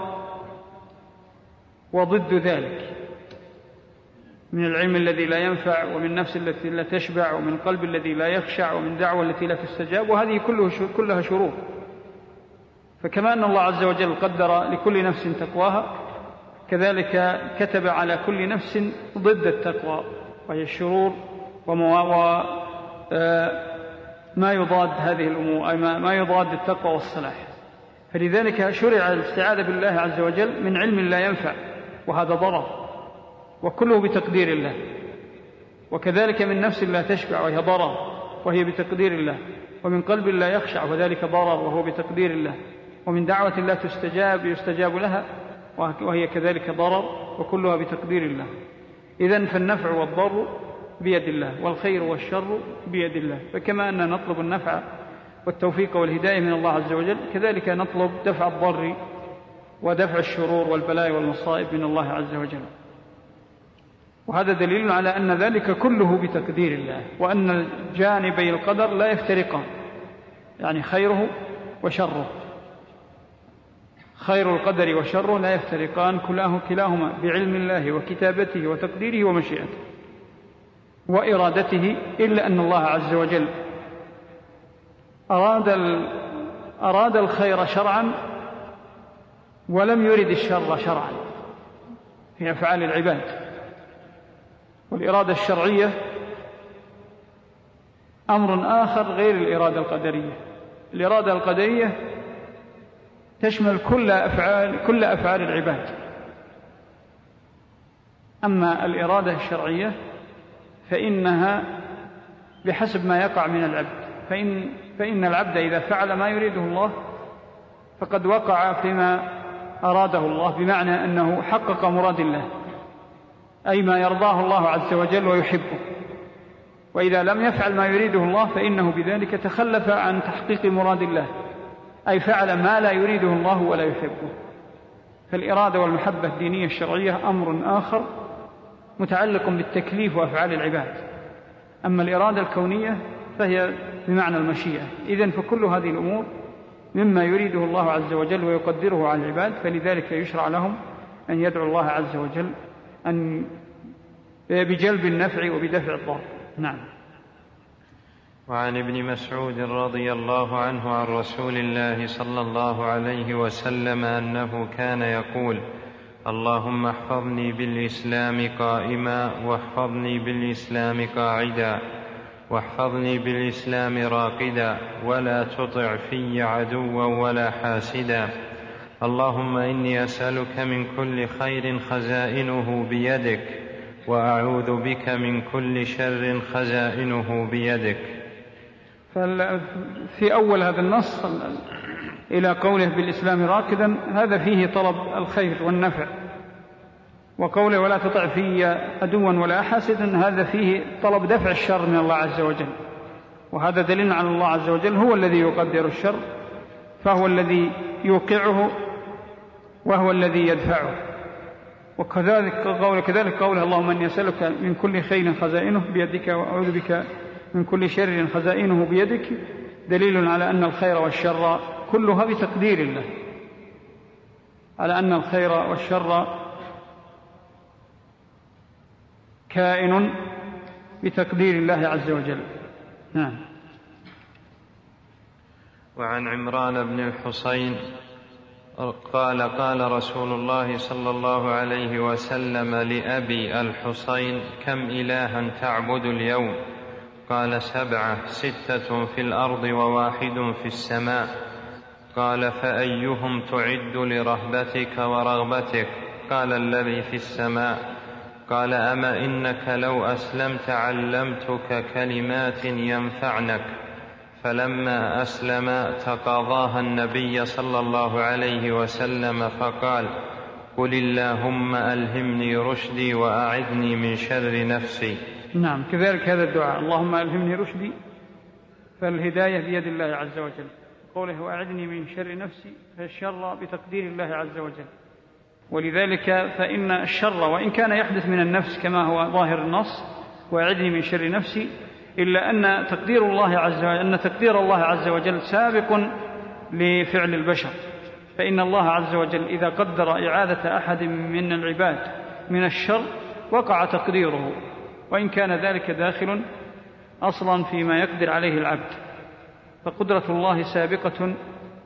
وضد ذلك من العلم الذي لا ينفع ومن نفس التي لا تشبع ومن قلب الذي لا يخشع ومن دعوة التي لا تستجاب، وهذه كلها شرور. فكما أن الله عز وجل قدر لكل نفس تقواها، كذلك كتب على كل نفس ضد التقوى وهي الشرور وما يضاد هذه الأمور، أي ما يضاد التقوى والصلاح. فلذلك شرع الاستعاذة بالله عز وجل من علم لا ينفع، وهذا ضرر وكله بتقدير الله، وكذلك من نفس لا تشبع وهي ضرر وهي بتقدير الله، ومن قلب لا يخشع وذلك ضرر وهو بتقدير الله، ومن دعوة لا تستجاب يستجاب لها وهي كذلك ضرر وكلها بتقدير الله. إذن فالنفع والضر بيد الله والخير والشر بيد الله. فكما أننا نطلب النفع والتوفيق والهداية من الله عز وجل، كذلك نطلب دفع الضر ودفع الشرور والبلاء والمصائب من الله عز وجل. وهذا دليل على أن ذلك كله بتقدير الله، وأن جانبي القدر لا يفترقان، يعني خيره وشره، خير القدر وشره لا يفترقان، كلاهما بعلم الله وكتابته وتقديره ومشيئته وإرادته، إلا أن الله عز وجل أراد, أراد الخير شرعا ولم يرد الشر شرعا في أفعال العباد. والإرادة الشرعية أمر آخر غير الإرادة القدرية. الإرادة القدرية تشمل كل أفعال, كل أفعال العباد، أما الإرادة الشرعية فإنها بحسب ما يقع من العبد. فإن, فإن العبد إذا فعل ما يريده الله فقد وقع فيما أراده الله، بمعنى أنه حقق مراد الله، أي ما يرضاه الله عز وجل ويحبه. وإذا لم يفعل ما يريده الله فإنه بذلك تخلف عن تحقيق مراد الله، أي فعل ما لا يريده الله ولا يحبه. فالإرادة والمحبة الدينية الشرعية أمر آخر متعلق بالتكليف وأفعال العباد. أما الإرادة الكونية فهي بمعنى المشيئة. إذن فكل هذه الأمور مما يريده الله عز وجل ويقدره على العباد، فلذلك يشرع لهم أن يدعو الله عز وجل أن بجلب النفع وبدفع الضر. نعم. وعن ابن مسعود رضي الله عنه عن رسول الله صلى الله عليه وسلم أنه كان يقول: اللهم احفظني بالإسلام قائما واحفظني بالإسلام قاعدا واحفظني بالإسلام راقدا ولا تطع في عدوا ولا حاسدا. اللهم إني أسألك من كل خير خزائنه بيدك وأعوذ بك من كل شر خزائنه بيدك. في أول هذا النص إلى قوله بالإسلام راكدا، هذا فيه طلب الخير والنفع، وقوله ولا تطع في عدوا ولا حاسدا هذا فيه طلب دفع الشر من الله عز وجل. وهذا دليل على الله عز وجل هو الذي يقدر الشر، فهو الذي يوقعه وهو الذي يدفعه. وكذلك قوله كذلك قوله اللهم إني أسألك من كل خير خزائنه بيدك وأعوذ بك من كل شر خزائنه بيدك، دليل على أن الخير والشر كلها بتقدير الله، على أن الخير والشر كائن بتقدير الله عز وجل. نعم. وعن عمران بن الحصين قال قال رسول الله صلى الله عليه وسلم لأبي الحصين كم إلها تعبد اليوم؟ قال سبعة، ستة في الأرض وواحد في السماء. قال فأيهم تعد لرهبتك ورغبتك؟ قال الذي في السماء. قال أما إنك لو أسلمت علمتك كلمات ينفعنك. فلما أسلم تقاضاها النبي صلى الله عليه وسلم فقال قل اللهم ألهمني رشدي وأعذني من شر نفسي. نعم، كذلك هذا الدعاء اللهم ألهمني رشدي، فالهداية بيد الله عز وجل. قوله وأعذني من شر نفسي، فالشر بتقدير الله عز وجل، ولذلك فإن الشر وإن كان يحدث من النفس كما هو ظاهر النص وأعذني من شر نفسي، إلا أن تقدير الله عز وجل أن تقدير الله عز وجل سابق لفعل البشر، فإن الله عز وجل إذا قدر إعادة أحد من العباد من الشر وقع تقديره، وإن كان ذلك داخل أصلا فيما يقدر عليه العبد، فقدرة الله سابقة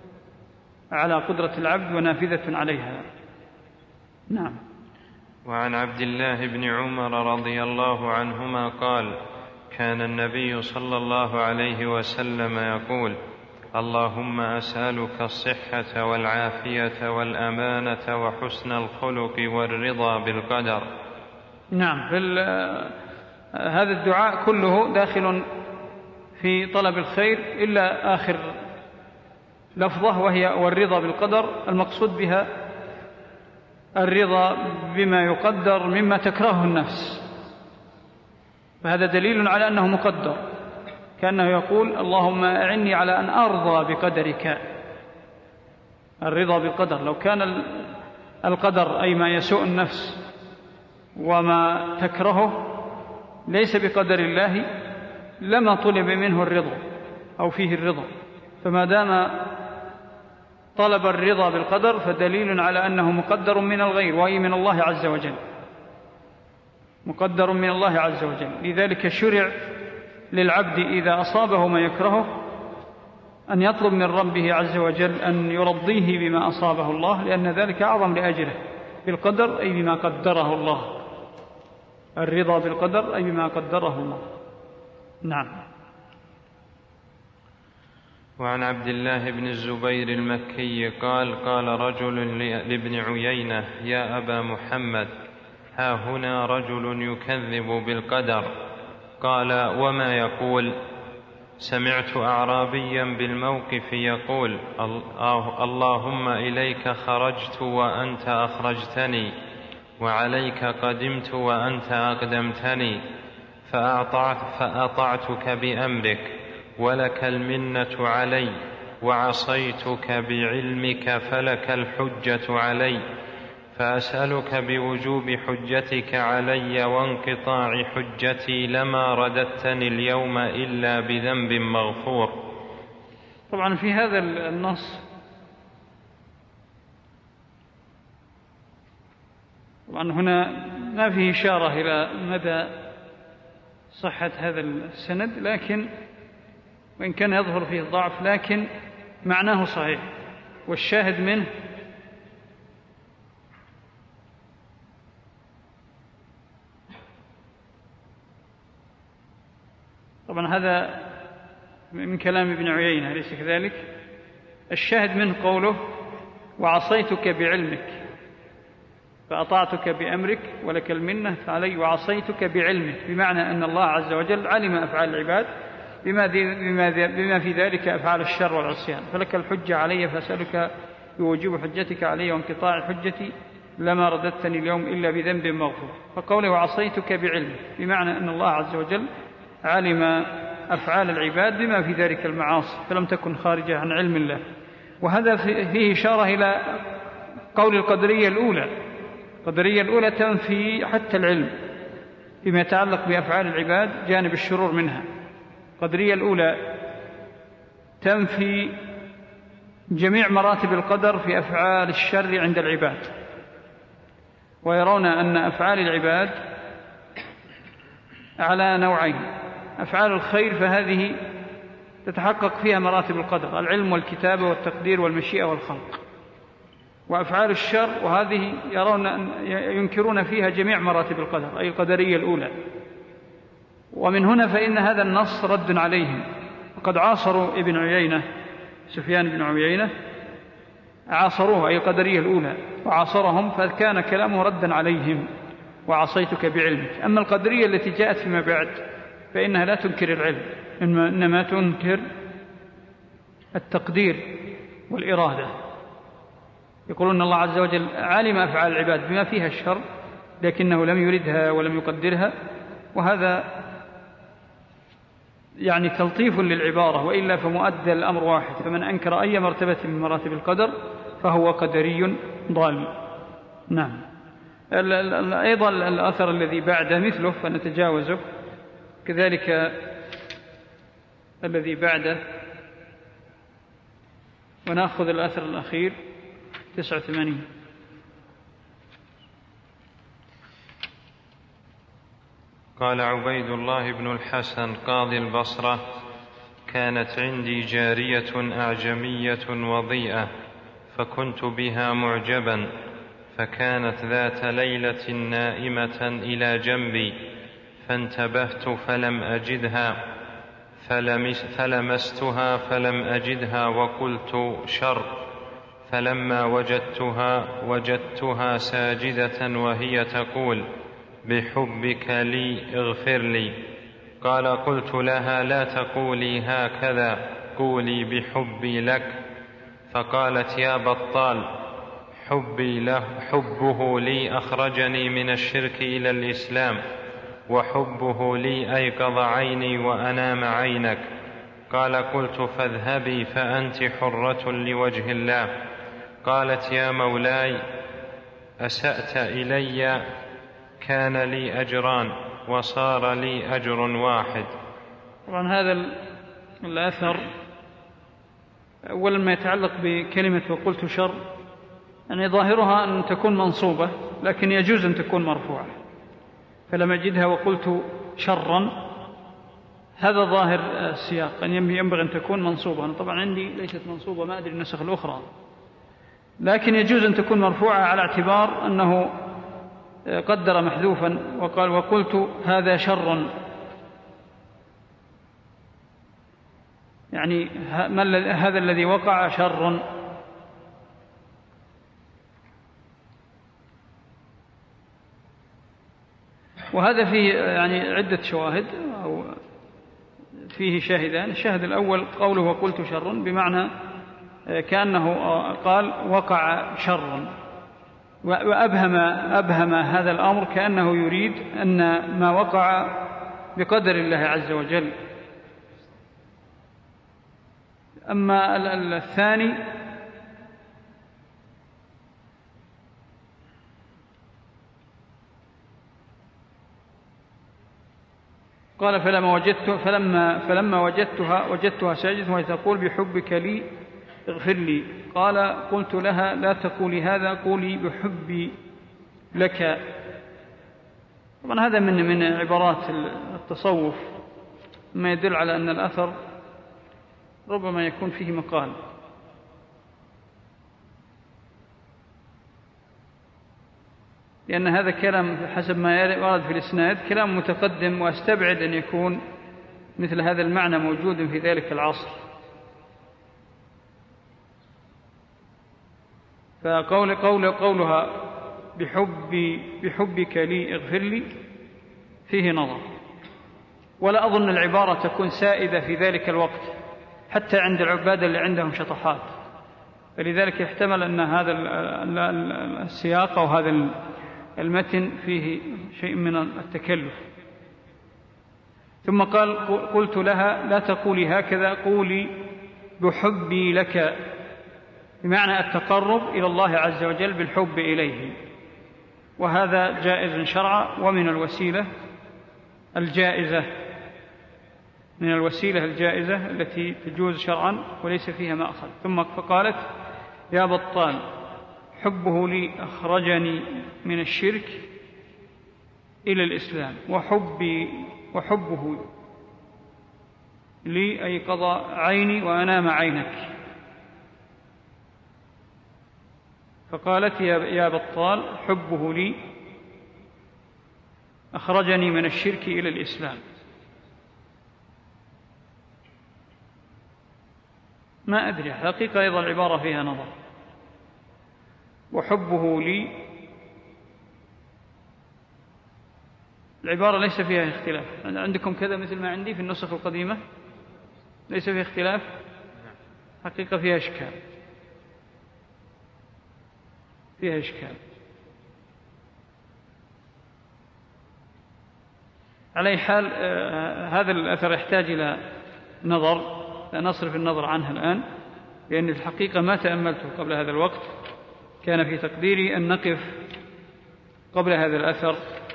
على قدرة العبد ونافذة عليها. نعم. وعن عبد الله بن عمر رضي الله عنهما قال كان النبي صلى الله عليه وسلم يقول اللهم أسألك الصحة والعافية والأمانة وحسن الخلق والرضا بالقدر. نعم، هذا الدعاء كله داخل في طلب الخير إلا آخر لفظة وهي والرضا بالقدر، المقصود بها الرضا بما يقدر مما تكرهه النفس، فهذا دليل على أنه مقدر، كأنه يقول اللهم أعني على أن أرضى بقدرك. الرضا بالقدر، لو كان القدر أي ما يسوء النفس وما تكرهه ليس بقدر الله لما طلب منه الرضا أو فيه الرضا، فما دام طلب الرضا بالقدر فدليل على أنه مقدر من الغير وأي من الله عز وجل، مقدر من الله عز وجل. لذلك شرع للعبد إذا أصابه ما يكرهه أن يطلب من ربه عز وجل أن يرضيه بما أصابه الله، لأن ذلك أعظم لأجره. بالقدر أي بما قدره الله، الرضا بالقدر أي بما قدره الله. نعم. وعن عبد الله بن الزبير المكي قال قال رجل لابن عيينة يا أبا محمد ها هنا رجل يكذب بالقدر. قال وما يقول؟ سمعت أعرابيا بالموقف يقول اللهم إليك خرجت وأنت أخرجتني وعليك قدمت وأنت أقدمتني فأطعت فأطعتك بأمرك ولك المنة علي وعصيتك بعلمك فلك الحجة علي فأسألك بوجوب حجتك علي وانقطاع حجتي لما رددتني اليوم إلا بذنب مغفور. طبعا في هذا النص طبعا هنا ما فيه إشارة إلى مدى صحة هذا السند، لكن وإن كان يظهر فيه ضعف لكن معناه صحيح، والشاهد منه طبعا هذا من كلام ابن عيينة أليس كذلك؟ الشاهد منه قوله وعصيتك بعلمك فأطعتك بأمرك ولك المنة علي وعصيتك بعلمك، بمعنى أن الله عز وجل علم أفعال العباد بما, بما, بما في ذلك أفعال الشر والعصيان، فلك الحجة علي فأسألك بوجوب حجتك علي وانقطاع حجتي لما رددتني اليوم إلا بذنب مغفور. فقوله وعصيتك بعلمك بمعنى أن الله عز وجل علم أفعال العباد بما في ذلك المعاصي فلم تكن خارجة عن علم الله. وهذا فيه إشارة إلى قول القدرية الأولى. القدرية الأولى تنفي حتى العلم فيما يتعلق بأفعال العباد جانب الشرور منها. القدرية الأولى تنفي جميع مراتب القدر في أفعال الشر عند العباد، ويرون أن أفعال العباد على نوعين: أفعال الخير فهذه تتحقق فيها مراتب القدر، العلم والكتابة والتقدير والمشيئة والخلق، وأفعال الشر، وهذه يرون أن ينكرون فيها جميع مراتب القدر، أي القدرية الأولى. ومن هنا فإن هذا النص رد عليهم. وقد عاصروا ابن عيينة، سفيان بن عيينة عاصروه، أي القدرية الأولى، وعاصرهم، فكان كلامه ردا عليهم: وعصيتك بعلمك. أما القدرية التي جاءت فيما بعد فإنها لا تنكر العلم، إنما تنكر التقدير والإرادة. يقولون أن الله عز وجل علم أفعال العباد بما فيها الشر، لكنه لم يردها ولم يقدرها، وهذا يعني تلطيف للعبارة، وإلا فمؤدى الأمر واحد. فمن أنكر أي مرتبة من مراتب القدر فهو قدري ضال. نعم. أيضا الأثر الذي بعده مثله فنتجاوزه، كذلك الذي بعده، ونأخذ الأثر الأخير تسعة وثمانين. قال عبيد الله بن الحسن قاضي البصرة: كانت عندي جارية أعجمية وضيئة، فكنت بها معجبا، فكانت ذات ليلة نائمة إلى جنبي، فانتبهت فلم أجدها، فلمستها فلم أجدها، وقلت: شر. فلما وجدتها وجدتها ساجدة وهي تقول: بحبك لي اغفر لي. قال: قلت لها: لا تقولي هكذا، قولي بحبي لك. فقالت: يا بطال، حبي له حبه لي أخرجني من الشرك إلى الإسلام، وحبه لي أيقظ عيني وأنام عينك. قال: قلت: فاذهبي فأنت حرة لوجه الله. قالت: يا مولاي، أسأت إلي، كان لي أجران وصار لي أجر واحد. طبعا هذا الأثر أولا ما يتعلق بكلمة وقلت شر، يعني ظاهرها أن تكون منصوبة، لكن يجوز أن تكون مرفوعة. فلم أجدها وقلت شرا، هذا ظاهر السياق، أن ينبغي أن تكون منصوبة. أنا طبعا عندي ليست منصوبة، ما أدري النسخ الأخرى، لكن يجوز أن تكون مرفوعة على اعتبار أنه قدر محذوفا وقال: وقلت هذا شر، يعني هذا الذي وقع شر. وهذا فيه يعني عدة شواهد، أو فيه شاهدان. الشاهد الأول قوله وقلت شر، بمعنى كأنه قال وقع شر، وأبهم أبهم هذا الأمر كأنه يريد أن ما وقع بقدر الله عز وجل. أما الثاني قال: فلما وجدت فلما فلما وجدتها وجدتها ساجدة وهي تقول: بحبك لي اغفر لي. قال: قلت لها: لا تقولي هذا، قولي بحبي لك. طبعا هذا من من عبارات التصوف، ما يدل على أن الأثر ربما يكون فيه مقال، لأن هذا كلام حسب ما ورد في الإسناد كلام متقدم، واستبعد أن يكون مثل هذا المعنى موجود في ذلك العصر. فقول قول قولها بحبي بحبك لي اغفر لي فيه نظر، ولا أظن العبارة تكون سائدة في ذلك الوقت حتى عند العباد اللي عندهم شطحات، فلذلك يحتمل أن هذا السياق أو هذا المتن فيه شيء من التكلف. ثم قال: قلت لها: لا تقولي هكذا، قولي بحبي لك، بمعنى التقرب إلى الله عز وجل بالحب إليه، وهذا جائز شرعا، ومن الوسيلة الجائزة من الوسيلة الجائزة التي تجوز شرعا وليس فيها مأخذ. ثم فقالت: يا بطال، حبه لي أخرجني من الشرك إلى الإسلام، وحبي وحبه لي أي قضى عيني وأنام عينك. فقالت يا بطال حبه لي أخرجني من الشرك إلى الإسلام. ما أدري حقيقة أيضا العبارة فيها نظر. وحبه لي العبارة ليس فيها اختلاف. عندكم كذا مثل ما عندي في النسخ القديمة ليس فيها اختلاف، حقيقة فيها إشكال فيها إشكال على أي حال آه هذا الأثر يحتاج إلى نظر، لا نصرف النظر عنه الآن، لأن الحقيقة ما تأملته قبل هذا الوقت. كان في تقديري أن نقف قبل هذا الأثر،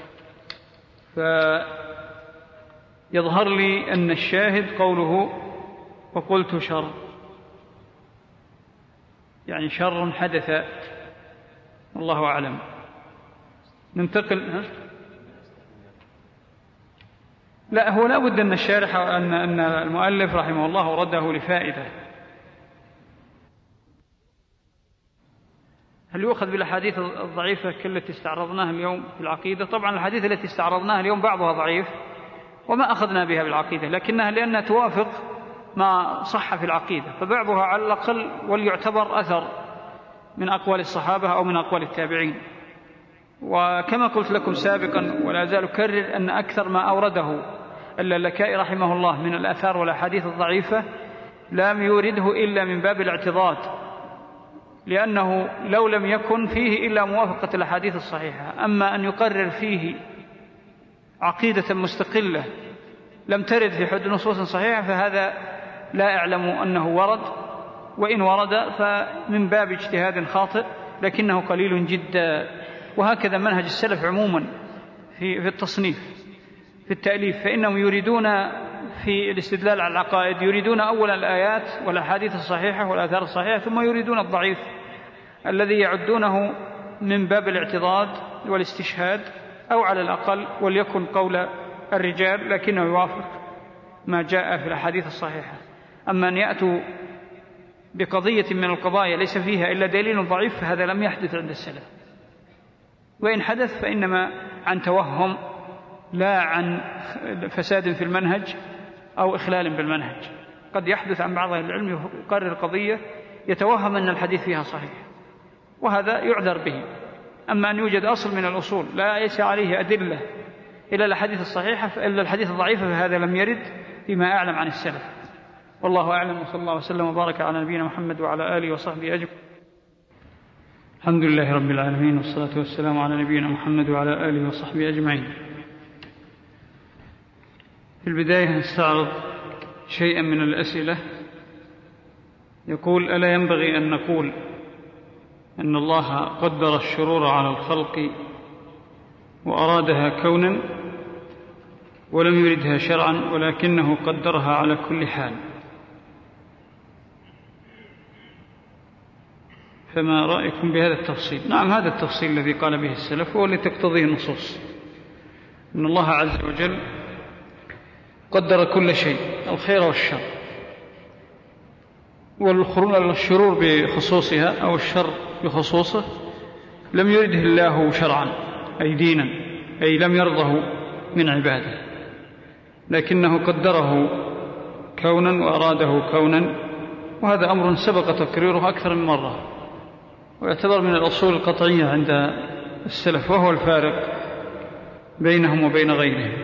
فيظهر لي أن الشاهد قوله وقلت شر، يعني شر حدث، والله أعلم. ننتقل. ها؟ لا، هو لا بد أن الشارح أن أن المؤلف رحمه الله رده لفائدة. هل يؤخذ بالأحاديث الضعيفة كالتي استعرضناها اليوم في العقيدة؟ طبعا الحديث التي استعرضناها اليوم بعضها ضعيف وما أخذنا بها بالعقيدة، لكنها لأنها توافق ما صح في العقيدة، فبعضها على الأقل وليعتبر أثر من أقوال الصحابة أو من أقوال التابعين. وكما قلت لكم سابقا ولا أزال أكرر أن أكثر ما أورده اللالكائي رحمه الله من الآثار والأحاديث الضعيفة لم يورده إلا من باب الاعتضاد، لأنه لو لم يكن فيه إلا موافقة الأحاديث الصحيحة. أما أن يقرر فيه عقيدة مستقلة لم ترد في حد نصوص صحيحة فهذا لا أعلم أنه ورد، وإن ورد فمن باب اجتهاد خاطئ لكنه قليل جدا. وهكذا منهج السلف عموما في التصنيف في التأليف، فإنهم يريدون في الاستدلال على العقائد يريدون أولا الآيات والأحاديث الصحيحة والآثار الصحيحة، ثم يريدون الضعيف الذي يعدونه من باب الاعتضاد والاستشهاد، أو على الأقل وليكن قول الرجال لكنه يوافق ما جاء في الأحاديث الصحيحة. أما أن يأتوا بقضية من القضايا ليس فيها إلا دليل ضعيف فهذا لم يحدث عند السلف، وإن حدث فإنما عن توهم لا عن فساد في المنهج أو إخلال بالمنهج. قد يحدث عن بعض أهل العلم يقرر قضية يتوهم أن الحديث فيها صحيح، وهذا يعذر به. أما أن يوجد أصل من الأصول لا يسعى عليه أدلة إلا الحديث الصحيحة إلا الحديث الضعيفة فهذا لم يرد فيما أعلم عن السلف. والله أعلم، وصلى الله وسلم وبارك على نبينا محمد وعلى آله وصحبه أجمعين. الحمد لله رب العالمين، والصلاة والسلام على نبينا محمد وعلى آله وصحبه أجمعين. في البداية نستعرض شيئا من الأسئلة. يقول: ألا ينبغي أن نقول أن الله قدر الشرور على الخلق وأرادها كونا ولم يردها شرعا ولكنه قدرها على كل حال، فما رأيكم بهذا التفصيل؟ نعم، هذا التفصيل الذي قال به السلف هو الذي تقتضيه النصوص، أن الله عز وجل قدر كل شيء، الخير والشر، والشرور بخصوصها أو الشر بخصوصه لم يرده الله شرعا أي دينا، أي لم يرضه من عباده، لكنه قدره كونا وأراده كونا، وهذا أمر سبق تقريره أكثر من مرة، ويعتبر من الأصول القطعية عند السلف، وهو الفارق بينهم وبين غيرهم.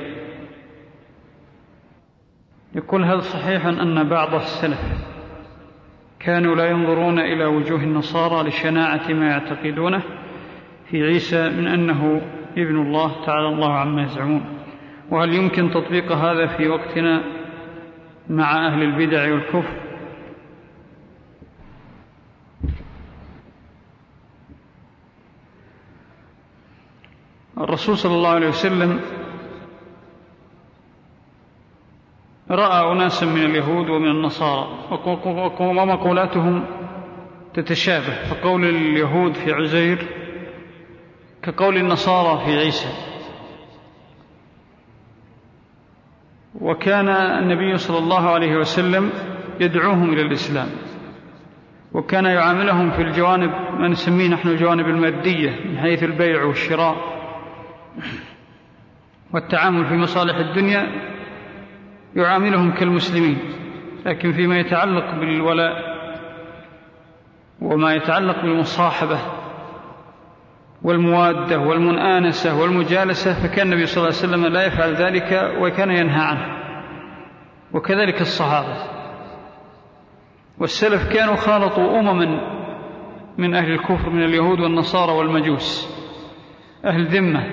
يقول: هل صحيح أن بعض السلف كانوا لا ينظرون إلى وجوه النصارى لشناعة ما يعتقدونه في عيسى من أنه ابن الله تعالى الله عما يزعمون؟ وهل يمكن تطبيق هذا في وقتنا مع أهل البدع والكفر؟ الرسول صلى الله عليه وسلم رأى أناسا من اليهود ومن النصارى ومقولاتهم تتشابه، فقول اليهود في عزير كقول النصارى في عيسى، وكان النبي صلى الله عليه وسلم يدعوهم إلى الإسلام، وكان يعاملهم في الجوانب ما نسميه نحن الجوانب المادية من حيث البيع والشراء والتعامل في مصالح الدنيا يعاملهم كالمسلمين، لكن فيما يتعلق بالولاء وما يتعلق بالمصاحبة والموادة والمنآنسة والمجالسة فكان النبي صلى الله عليه وسلم لا يفعل ذلك وكان ينهى عنه، وكذلك الصحابة. والسلف كانوا خالطوا أمما من أهل الكفر من اليهود والنصارى والمجوس أهل ذمة،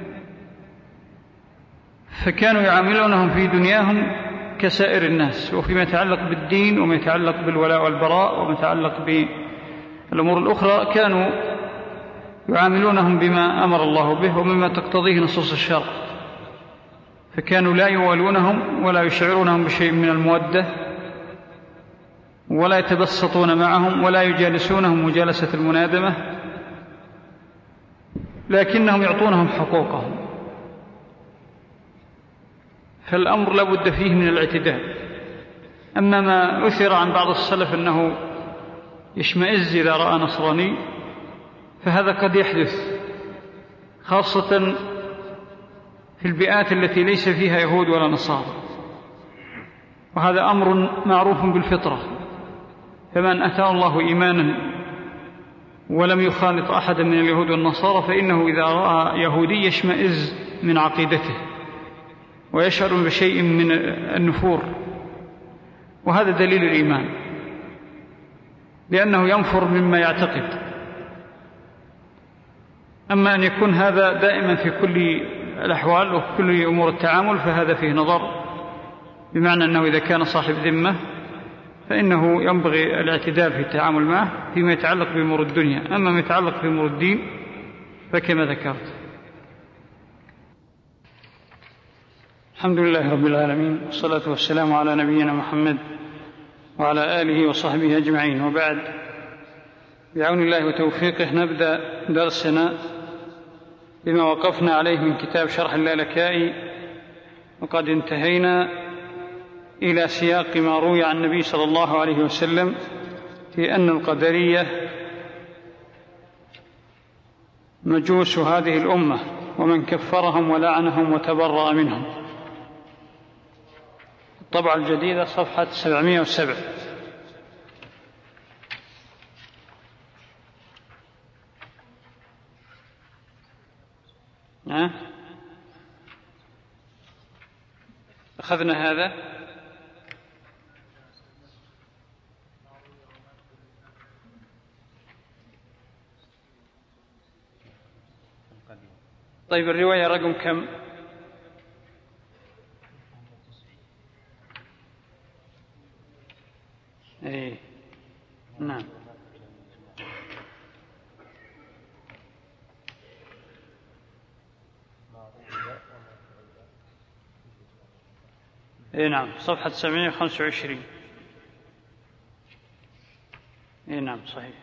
فكانوا يعاملونهم في دنياهم كسائر الناس، وفيما يتعلق بالدين وما يتعلق بالولاء والبراء وما يتعلق بالأمور الأخرى كانوا يعاملونهم بما أمر الله به ومما تقتضيه نصوص الشرع، فكانوا لا يوالونهم ولا يشعرونهم بشيء من المودة ولا يتبسطون معهم ولا يجالسونهم مجالسة المنادمة، لكنهم يعطونهم حقوقهم. فالأمر لا بد فيه من الاعتدال. أما ما أثر عن بعض السلف أنه يشمئز إذا رأى نصراني فهذا قد يحدث، خاصة في البيئات التي ليس فيها يهود ولا نصارى، وهذا أمر معروف بالفطرة. فمن أتاه الله إيمانا ولم يخالط أحدا من اليهود والنصارى فإنه إذا رأى يهودي يشمئز من عقيدته ويشعر بشيء من النفور، وهذا دليل الإيمان، لأنه ينفر مما يعتقد. أما أن يكون هذا دائما في كل الأحوال وكل أمور التعامل فهذا فيه نظر، بمعنى أنه إذا كان صاحب ذمة فإنه ينبغي الاعتدال في التعامل معه فيما يتعلق بأمور الدنيا. أما ما يتعلق بأمور الدين فكما ذكرت. الحمد لله رب العالمين، والصلاة والسلام على نبينا محمد وعلى آله وصحبه أجمعين، وبعد. بعون الله وتوفيقه نبدأ درسنا بما وقفنا عليه من كتاب شرح اللالكائي، وقد انتهينا إلى سياق ما روي عن النبي صلى الله عليه وسلم في أن القدرية مجوس هذه الأمة ومن كفرهم ولعنهم وتبرأ منهم. الطبعة الجديدة صفحة سبعمائة وسبعة. ها؟ أخذنا هذا. طيب الرواية رقم كم؟ ايه نعم. ايه نعم، صفحة سبعمائة وخمسة وعشرين. ايه نعم صحيح.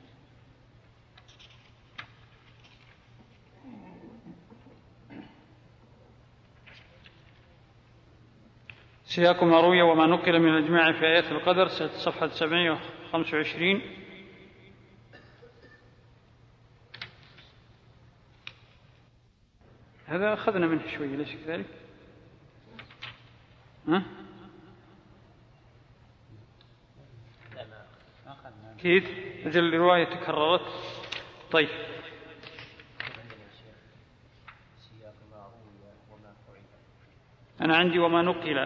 سياق ما روي وما نقل من الإجماع في آيات القدر، صفحة سبعمائة وخمسة وعشرين. هذا أخذنا منه شوية، ليس كذلك؟ ها؟ أكيد أجل الرواية تكررت. طيب أنا عندي وما نقل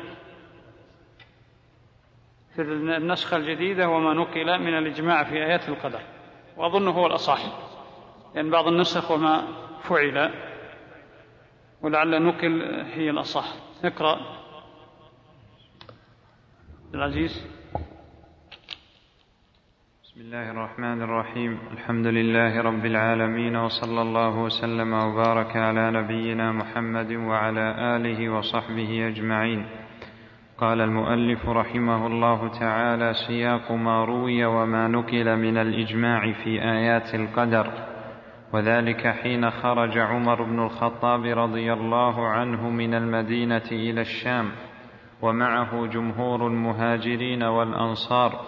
في النسخة الجديدة وما نقل من الإجماع في آيات القدر، وأظنه هو الأصح، لأن يعني بعض النسخ وما فعل، ولعل نقل هي الأصح. اقرأ العزيز. بسم الله الرحمن الرحيم. الحمد لله رب العالمين، وصلى الله وسلم وبارك على نبينا محمد وعلى آله وصحبه أجمعين. قال المؤلف رحمه الله تعالى: سياق ما روي وما نقل من الإجماع في آيات القدر، وذلك حين خرج عمر بن الخطاب رضي الله عنه من المدينة إلى الشام ومعه جمهور المهاجرين والأنصار،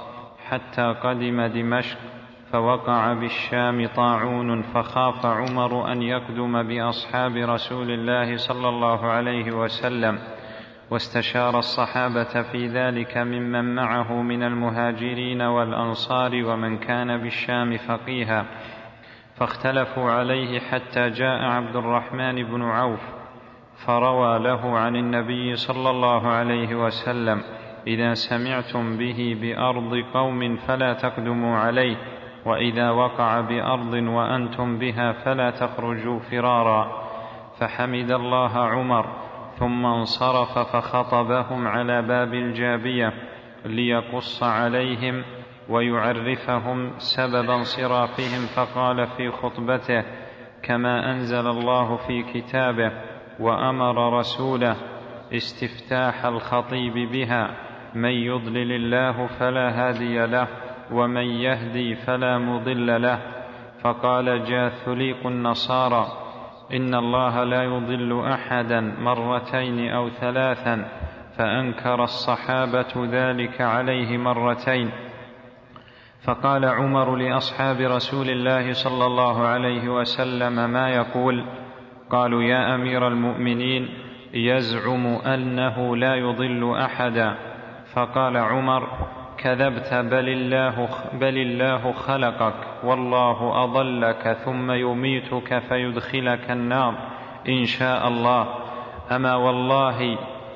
حتى قدم دمشق، فوقع بالشام طاعون، فخاف عمر أن يقدم بأصحاب رسول الله صلى الله عليه وسلم، واستشار الصحابة في ذلك ممن معه من المهاجرين والأنصار ومن كان بالشام فقيها، فاختلفوا عليه حتى جاء عبد الرحمن بن عوف فروى له عن النبي صلى الله عليه وسلم: إذا سمعتم به بأرض قوم فلا تقدموا عليه، وإذا وقع بأرض وأنتم بها فلا تخرجوا فرارا. فحمد الله عمر، ثم انصرف فخطبهم على باب الجابية ليقص عليهم ويعرفهم سبب انصرافهم، فقال في خطبته: كما أنزل الله في كتابه وأمر رسوله استفتاح الخطيب بها: من يضلل الله فلا هادي له، ومن يهدي فلا مضل له. فقال جاثليق النصارى: إن الله لا يضل أحدا مرتين أو ثلاثا، فأنكر الصحابة ذلك عليه مرتين. فقال عمر لأصحاب رسول الله صلى الله عليه وسلم: ما يقول؟ قالوا: يا أمير المؤمنين، يزعم أنه لا يضل أحدا. فقال عمر: كذبت، بل الله, بل الله خلقك، والله أضلك ثم يميتك فيدخلك النار إن شاء الله. أما والله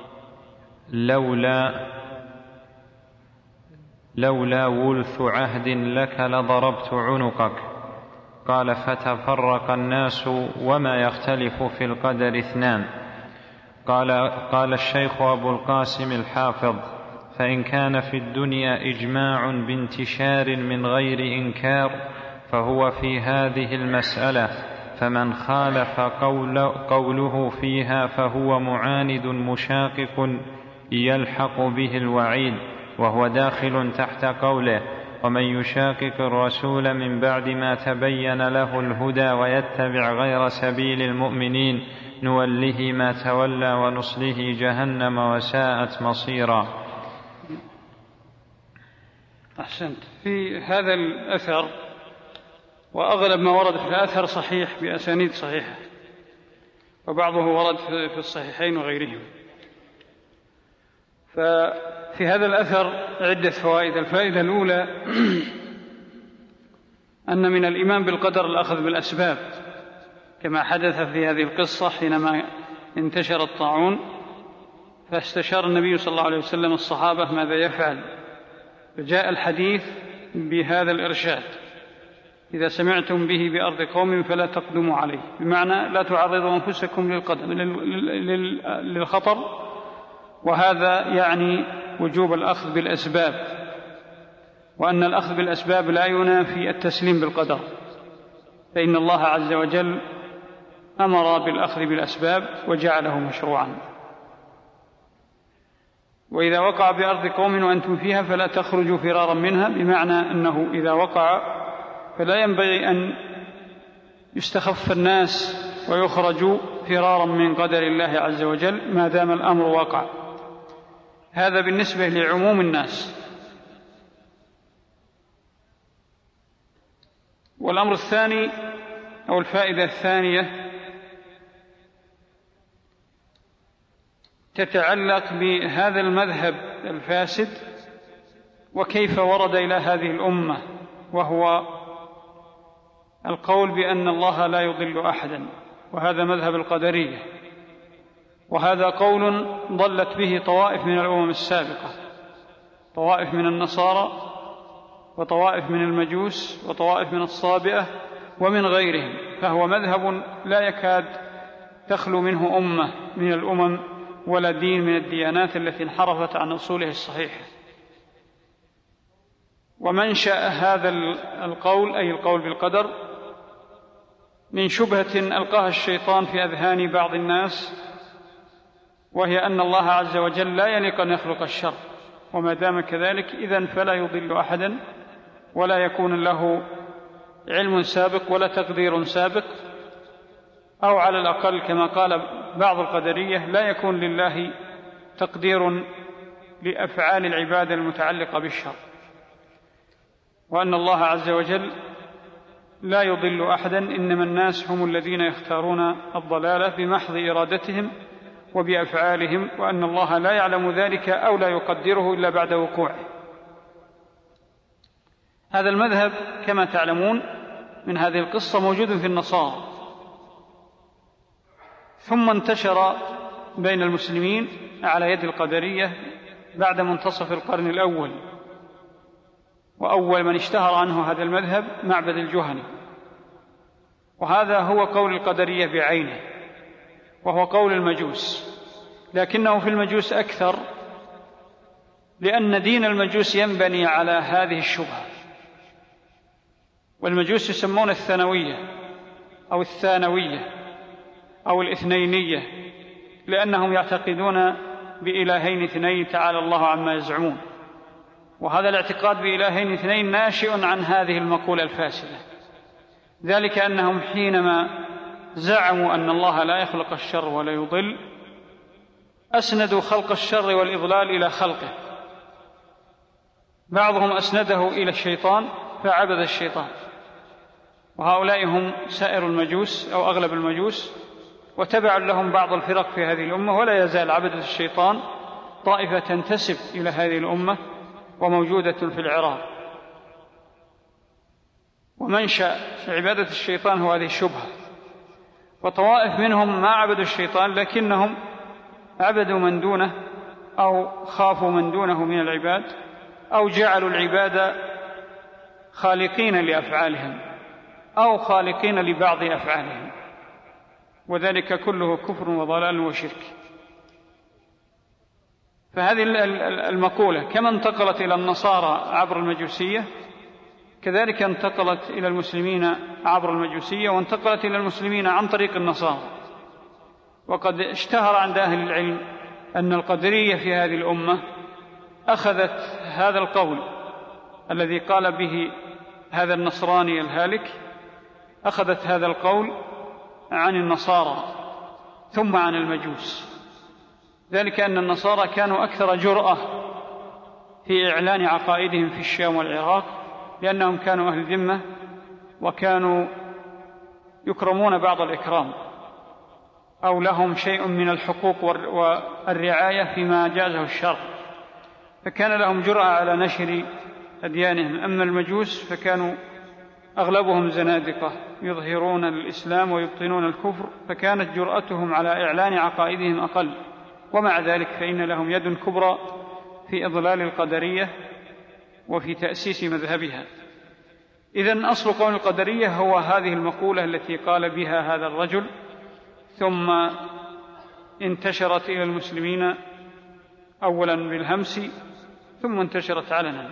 لولا لولا ولث عهد لك لضربت عنقك. قال: فتفرق الناس وما يختلف في القدر اثنان. قال, قال الشيخ أبو القاسم الحافظ: فإن كان في الدنيا إجماع بانتشار من غير إنكار فهو في هذه المسألة، فمن خالف قول قوله فيها فهو معاند مشاقق يلحق به الوعيد، وهو داخل تحت قوله: ومن يشاقق الرسول من بعد ما تبين له الهدى ويتبع غير سبيل المؤمنين نوله ما تولى ونصله جهنم وساءت مصيرا. أحسنت. في هذا الأثر، وأغلب ما ورد في الأثر صحيح بأسانيد صحيحة، وبعضه ورد في الصحيحين وغيرهم. ففي هذا الأثر عدة فوائد. الفائدة الأولى أن من الإيمان بالقدر الأخذ بالأسباب، كما حدث في هذه القصة حينما انتشر الطاعون، فاستشار النبي صلى الله عليه وسلم الصحابة ماذا يفعل، فجاء الحديث بهذا الإرشاد: إذا سمعتم به بأرض قوم فلا تقدموا عليه، بمعنى لا تعرضوا أنفسكم للخطر، وهذا يعني وجوب الأخذ بالأسباب، وأن الأخذ بالأسباب لا ينافي التسليم بالقدر، فإن الله عز وجل أمر بالأخذ بالأسباب وجعله مشروعا. وإذا وقع بأرض قوم وأنتم فيها فلا تخرجوا فرارا منها، بمعنى أنه إذا وقع فلا ينبغي أن يستخف الناس ويخرجوا فرارا من قدر الله عز وجل ما دام الأمر وقع. هذا بالنسبة لعموم الناس. والأمر الثاني أو الفائدة الثانية تتعلق بهذا المذهب الفاسد وكيف ورد إلى هذه الأمة، وهو القول بأن الله لا يضل أحدا، وهذا مذهب القدرية، وهذا قول ضلت به طوائف من الأمم السابقة، طوائف من النصارى وطوائف من المجوس وطوائف من الصابئة ومن غيرهم، فهو مذهب لا يكاد تخلو منه أمة من الأمم ولا دين من الديانات التي انحرفت عن أصوله الصحيحة. ومنشأ هذا القول أي القول بالقدر من شبهة ألقاها الشيطان في أذهان بعض الناس، وهي أن الله عز وجل لا يليق أن يخلق الشر، وما دام كذلك إذن فلا يضل أحدا ولا يكون له علم سابق ولا تقدير سابق، أو على الأقل كما قال بعض القدرية لا يكون لله تقدير لأفعال العبادة المتعلقة بالشر. وأن الله عز وجل لا يضل أحدا، إنما الناس هم الذين يختارون الضلالة بمحض إرادتهم وبأفعالهم، وأن الله لا يعلم ذلك أو لا يقدره إلا بعد وقوعه. هذا المذهب كما تعلمون من هذه القصة موجود في النصارى، ثم انتشر بين المسلمين على يد القدرية بعد منتصف القرن الأول، وأول من اشتهر عنه هذا المذهب معبد الجهني، وهذا هو قول القدرية بعينه، وهو قول المجوس، لكنه في المجوس أكثر، لأن دين المجوس ينبني على هذه الشبهة. والمجوس يسمون الثانوية أو الثانوية أو الاثنينية، لأنهم يعتقدون بإلهين اثنين تعالى الله عما يزعمون، وهذا الاعتقاد بإلهين اثنين ناشئ عن هذه المقولة الفاسدة، ذلك أنهم حينما زعموا أن الله لا يخلق الشر ولا يضل أسندوا خلق الشر والإضلال إلى خلقه، بعضهم أسنده إلى الشيطان فعبد الشيطان، وهؤلاء هم سائر المجوس أو أغلب المجوس، وتبع لهم بعض الفرق في هذه الأمة، ولا يزال عبدة الشيطان طائفة تنتسب إلى هذه الأمة وموجودة في العراق. ومنشأ عبادة الشيطان هو هذه الشبهة، وطوائف منهم ما عبدوا الشيطان لكنهم عبدوا من دونه أو خافوا من دونه من العباد، أو جعلوا العباد خالقين لأفعالهم أو خالقين لبعض أفعالهم، وذلك كله كفر وضلال وشرك. فهذه المقولة كما انتقلت إلى النصارى عبر المجوسية، كذلك انتقلت إلى المسلمين عبر المجوسية، وانتقلت إلى المسلمين عن طريق النصارى. وقد اشتهر عند أهل العلم أن القدرية في هذه الأمة أخذت هذا القول الذي قال به هذا النصراني الهالك، أخذت هذا القول عن النصارى ثم عن المجوس، ذلك أن النصارى كانوا أكثر جرأة في إعلان عقائدهم في الشام والعراق، لأنهم كانوا أهل ذمة وكانوا يكرمون بعض الإكرام أو لهم شيء من الحقوق والرعاية فيما جازه الشرع، فكان لهم جرأة على نشر أديانهم. أما المجوس فكانوا أغلبهم زنادقة يظهرون الإسلام ويبطنون الكفر، فكانت جرأتهم على إعلان عقائدهم أقل، ومع ذلك فإن لهم يد كبرى في إضلال القدرية وفي تأسيس مذهبها. إذن أصل قول القدرية هو هذه المقولة التي قال بها هذا الرجل، ثم انتشرت إلى المسلمين أولا بالهمس ثم انتشرت علنا.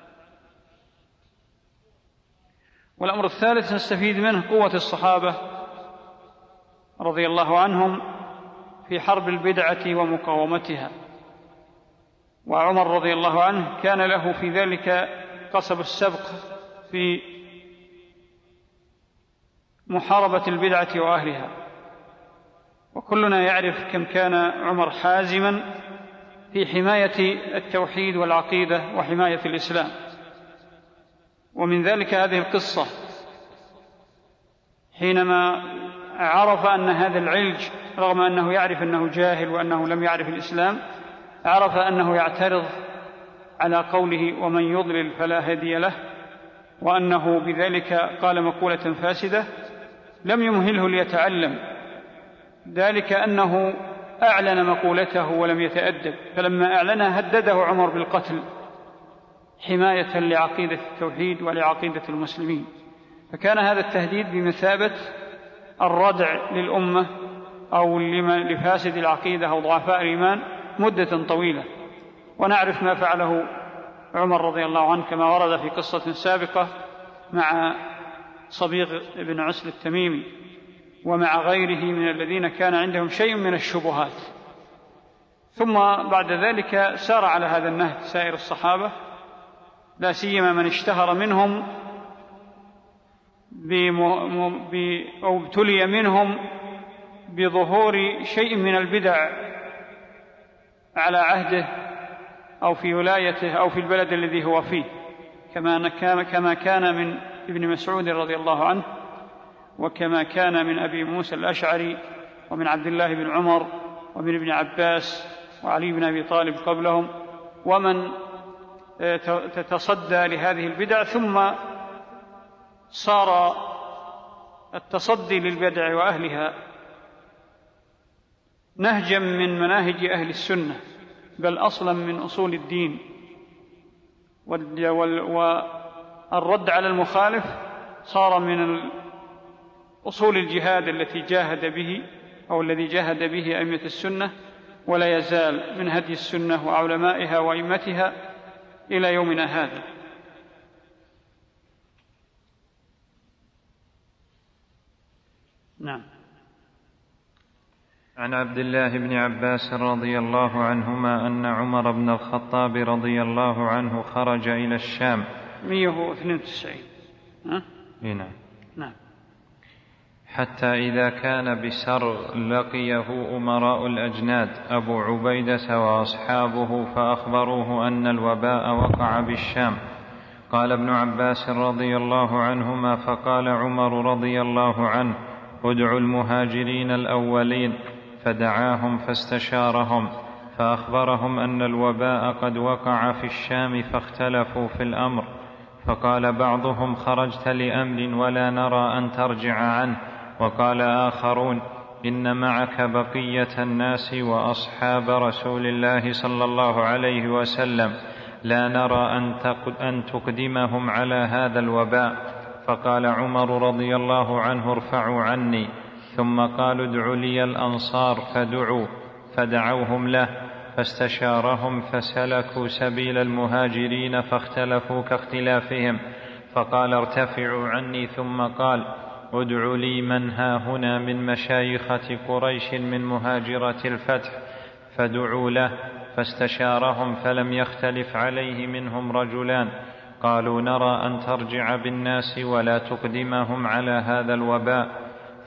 والأمر الثالث نستفيد منه قوة الصحابة رضي الله عنهم في حرب البدعة ومقاومتها. وعمر رضي الله عنه كان له في ذلك قصب السبق في محاربة البدعة وأهلها، وكلنا يعرف كم كان عمر حازما في حماية التوحيد والعقيدة وحماية الإسلام. ومن ذلك هذه القصة حينما عرف أن هذا العلج رغم أنه يعرف أنه جاهل وأنه لم يعرف الإسلام، عرف أنه يعترض على قوله ومن يضلل فلا هادي له، وأنه بذلك قال مقولة فاسدة، لم يمهله ليتعلم، ذلك أنه أعلن مقولته ولم يتأدب، فلما أعلنها هدده عمر بالقتل حماية لعقيدة التوحيد ولعقيدة المسلمين. فكان هذا التهديد بمثابة الردع للأمة أو لفاسد العقيدة أو ضعفاء الإيمان مدة طويلة. ونعرف ما فعله عمر رضي الله عنه كما ورد في قصة سابقة مع صبيغ بن عسل التميمي ومع غيره من الذين كان عندهم شيء من الشبهات. ثم بعد ذلك سار على هذا النهج سائر الصحابة، لا سيما من اشتهر منهم أو ابتلي منهم بظهور شيء من البدع على عهده أو في ولايته أو في البلد الذي هو فيه، كما كما كان من ابن مسعود رضي الله عنه، وكما كان من أبي موسى الأشعري، ومن عبد الله بن عمر، ومن ابن عباس، وعلي بن أبي طالب قبلهم، ومن تتصدى لهذه البدع. ثم صار التصدي للبدع وأهلها نهجا من مناهج أهل السنة، بل أصلا من أصول الدين، والرد على المخالف صار من أصول الجهاد التي جاهد به أو الذي جاهد به أئمة السنة، ولا يزال من هدي السنة وعلمائها وأئمتها إلى يومنا هذا. نعم. عن عبد الله بن عباس رضي الله عنهما أن عمر بن الخطاب رضي الله عنه خرج إلى الشام مئة واثنين وتسعين. ها؟ نعم. نعم. حتى إذا كان بسر لقيه أمراء الأجناد أبو عبيدة وأصحابه فأخبروه أن الوباء وقع بالشام. قال ابن عباس رضي الله عنهما: فقال عمر رضي الله عنه: ادعوا المهاجرين الأولين، فدعاهم فاستشارهم فأخبرهم أن الوباء قد وقع في الشام، فاختلفوا في الأمر، فقال بعضهم: خرجت لأمر ولا نرى أن ترجع عنه، وقال آخرون: إن معك بقية الناس وأصحاب رسول الله صلى الله عليه وسلم، لا نرى أن تقدمهم على هذا الوباء. فقال عمر رضي الله عنه: ارفعوا عني. ثم قالوا: ادعوا لي الأنصار، فدعوا فدعوهم له، فاستشارهم فسلكوا سبيل المهاجرين فاختلفوا كاختلافهم، فقال: ارتفعوا عني. ثم قال: ادعوا لي من ها هنا من مشايخة قريش من مهاجرة الفتح، فدعوا له، فاستشارهم فلم يختلف عليه منهم رجلان، قالوا: نرى أن ترجع بالناس ولا تقدمهم على هذا الوباء.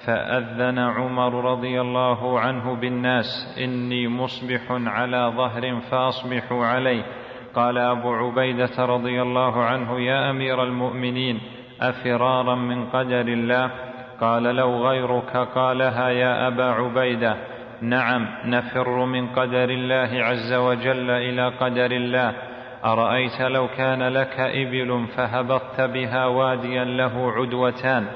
فأذن عمر رضي الله عنه بالناس: إني مصبح على ظهر فأصبحوا عليه. قال أبو عبيدة رضي الله عنه: يا أمير المؤمنين، أفرارا من قدر الله؟ قال: لو غيرك قالها يا أبا عبيدة. نعم، نفر من قدر الله عز وجل إلى قدر الله. أرأيت لو كان لك إبل فهبطت بها واديا له عدوتان،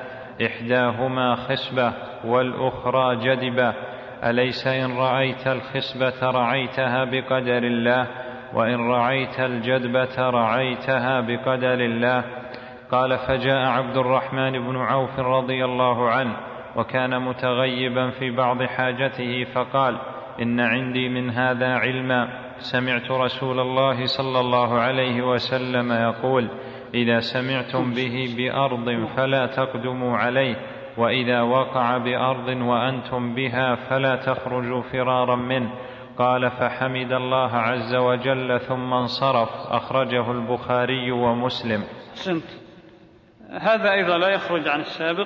إحداهما خصبة والأخرى جدبة، أليس إن رأيت الخصبة رعيتها بقدر الله، وإن رعيت الجدبة رعيتها بقدر الله؟ قال: فجاء عبد الرحمن بن عوف رضي الله عنه، وكان متغيبا في بعض حاجته، فقال: إن عندي من هذا علما، سمعت رسول الله صلى الله عليه وسلم يقول: إذا سمعتم به بأرض فلا تقدموا عليه، وإذا وقع بأرض وأنتم بها فلا تخرجوا فرارا منه. قال: فحمد الله عز وجل ثم انصرف. أخرجه البخاري ومسلم. سنت. هذا أيضا لا يخرج عن السابق.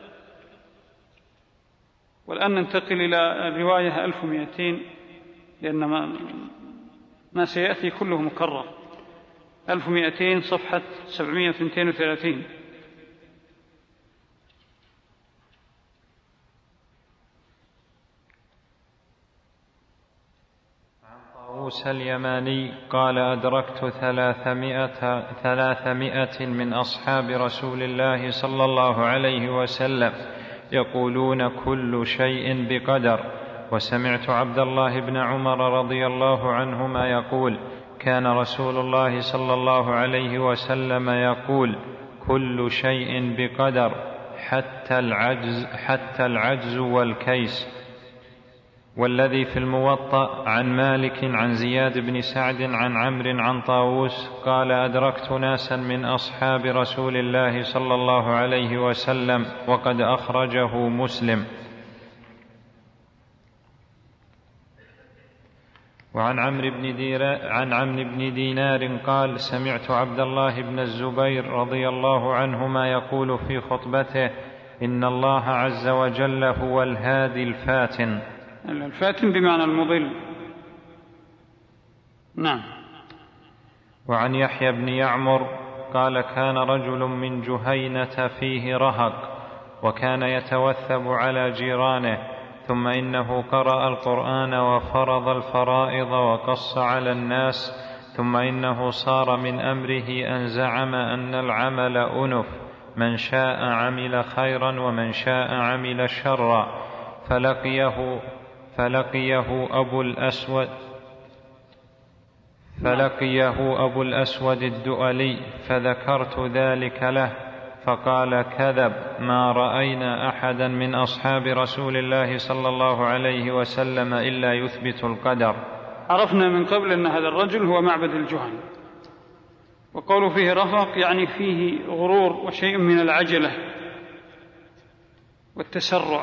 والآن ننتقل إلى الرواية ألف ومئتين، لأن ما, ما سيأتي كله مكرر. ألف ومئتين صفحة سبعمائة واثنين وثلاثين. عن طاووس اليماني قال: أدركت ثلاثمائة, ثلاثمائة من أصحاب رسول الله صلى الله عليه وسلم يقولون كل شيء بقدر. وسمعت عبد الله بن عمر رضي الله عنهما يقول: كان رسول الله صلى الله عليه وسلم يقول: كل شيء بقدر، حتى العجز, حتى العجز والكيس. والذي في الموطأ عن مالك عن زياد بن سعد عن عمرو عن طاووس قال: أدركت ناسا من أصحاب رسول الله صلى الله عليه وسلم، وقد أخرجه مسلم. وعن عمرو بن دينار, عن عمرو بن دينار قال: سمعت عبد الله بن الزبير رضي الله عنهما يقول في خطبته: إن الله عز وجل هو الهادي الفاتن. الفاتن بمعنى المضل. نعم. وعن يحيى بن يعمر قال كان رجل من جهينة فيه رهق وكان يتوثب على جيرانه، ثم إنه قرأ القرآن وفرض الفرائض وقص على الناس، ثم إنه صار من أمره أن زعم أن العمل أنف، من شاء عمل خيرا ومن شاء عمل شرا، فلقيه, فلقيه أبو الأسود فلقيه أبو الأسود الدؤلي فذكرت ذلك له، فقال كذب، ما رأينا أحدا من أصحاب رسول الله صلى الله عليه وسلم إلا يثبت القدر. عرفنا من قبل أن هذا الرجل هو معبد الجهني، وقوله فيه رفق يعني فيه غرور وشيء من العجلة والتسرع،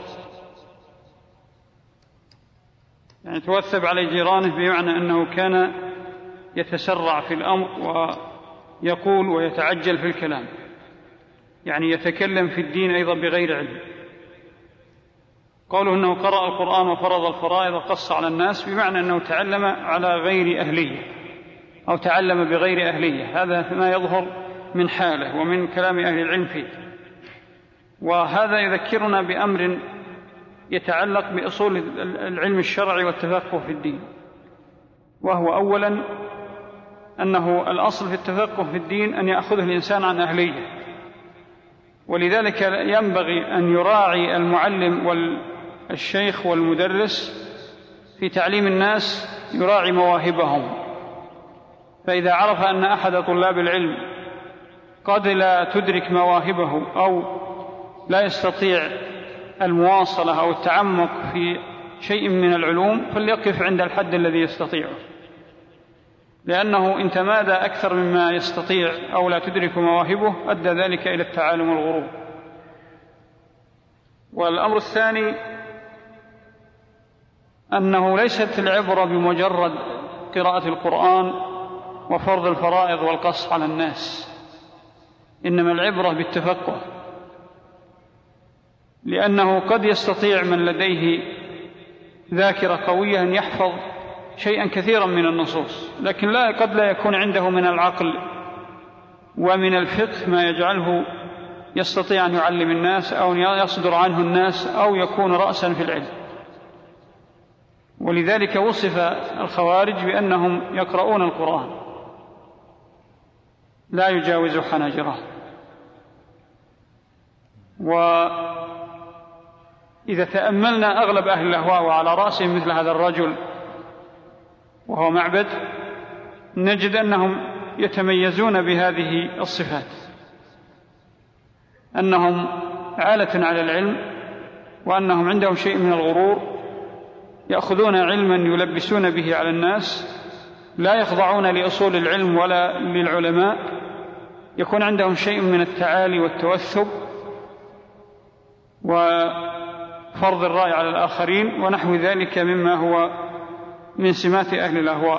يعني توثب على جيرانه بمعنى أنه كان يتسرع في الأمر ويقول ويتعجل في الكلام، يعني يتكلم في الدين أيضا بغير علم. قوله أنه قرأ القرآن وفرض الفرائض وقص على الناس بمعنى أنه تعلم على غير أهلية أو تعلم بغير أهلية، هذا ما يظهر من حاله ومن كلام أهل العلم فيه. وهذا يذكرنا بأمر يتعلق بأصول العلم الشرعي والتفقه في الدين، وهو أولا أنه الأصل في التفقه في الدين أن يأخذه الإنسان عن أهلية، ولذلك ينبغي أن يراعي المعلم والشيخ والمدرس في تعليم الناس، يراعي مواهبهم. فإذا عرف أن أحد طلاب العلم قد لا تدرك مواهبه أو لا يستطيع المواصلة أو التعمق في شيء من العلوم، فليقف عند الحد الذي يستطيعه، لأنه إن تمادى أكثر مما يستطيع أو لا تدرك مواهبه أدى ذلك إلى التعالم والغرور. والأمر الثاني أنه ليست العبرة بمجرد قراءة القرآن وفرض الفرائض والقص على الناس، إنما العبرة بالتفقه، لأنه قد يستطيع من لديه ذاكرة قوية أن يحفظ شيئا كثيرا من النصوص، لكن لا قد لا يكون عنده من العقل ومن الفقه ما يجعله يستطيع أن يعلم الناس أو يصدر عنه الناس أو يكون رأسا في العلم. ولذلك وصف الخوارج بأنهم يقرؤون القرآن لا يجاوز حناجرهم. وإذا تأملنا أغلب أهل الأهواء وعلى رأسهم مثل هذا الرجل وهو معبد، نجد أنهم يتميزون بهذه الصفات، أنهم عالة على العلم، وأنهم عندهم شيء من الغرور، يأخذون علما يلبسون به على الناس، لا يخضعون لأصول العلم ولا للعلماء، يكون عندهم شيء من التعالي والتوثب وفرض الرأي على الآخرين ونحو ذلك مما هو من سمات أهل الأهواء.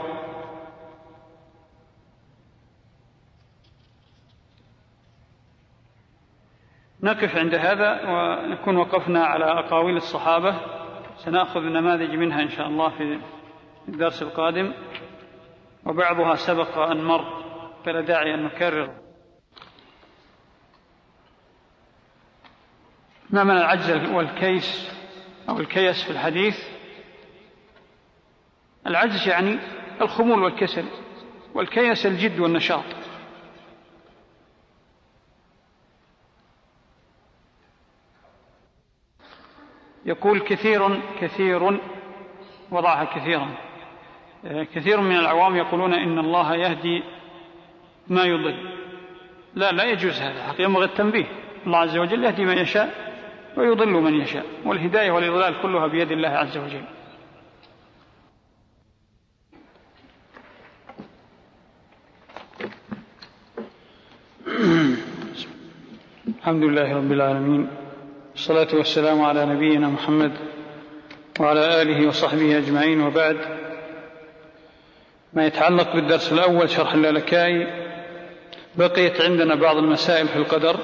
نقف عند هذا ونكون وقفنا على أقاويل الصحابة، سنأخذ نماذج منها إن شاء الله في الدرس القادم، وبعضها سبق أن مر فلا داعي أن نكرر. ما من العجز والكيس أو الكيس في الحديث؟ العجز يعني الخمول والكسل، والكيس الجد والنشاط. يقول كثير كثير وضعها كثيرا كثير من العوام يقولون إن الله يهدي ما يضل. لا لا يجوز هذا، ينبغي التنبيه. الله عز وجل يهدي من يشاء ويضل من يشاء، والهداية والإضلال كلها بيد الله عز وجل. الحمد لله رب العالمين، والصلاة والسلام على نبينا محمد وعلى آله وصحبه أجمعين، وبعد. ما يتعلق بالدرس الأول شرح اللالكائي، بقيت عندنا بعض المسائل في القدر،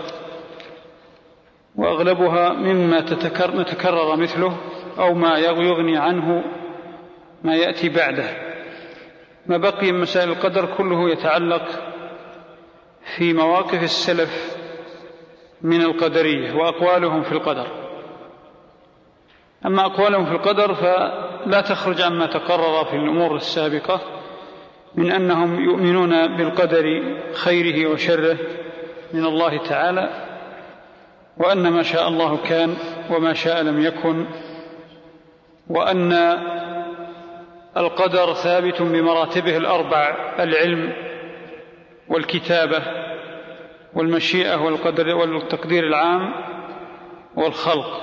وأغلبها مما تتكرر مثله أو ما يغني عنه ما يأتي بعده. ما بقي من مسائل القدر كله يتعلق في مواقف السلف من القدرية وأقوالهم في القدر. أما أقوالهم في القدر فلا تخرج عما تقرر في الأمور السابقة من أنهم يؤمنون بالقدر خيره وشره من الله تعالى، وأن ما شاء الله كان وما شاء لم يكن، وأن القدر ثابت بمراتبه الأربع: العلم والكتابة والمشيئة والقدر والتقدير العام والخلق.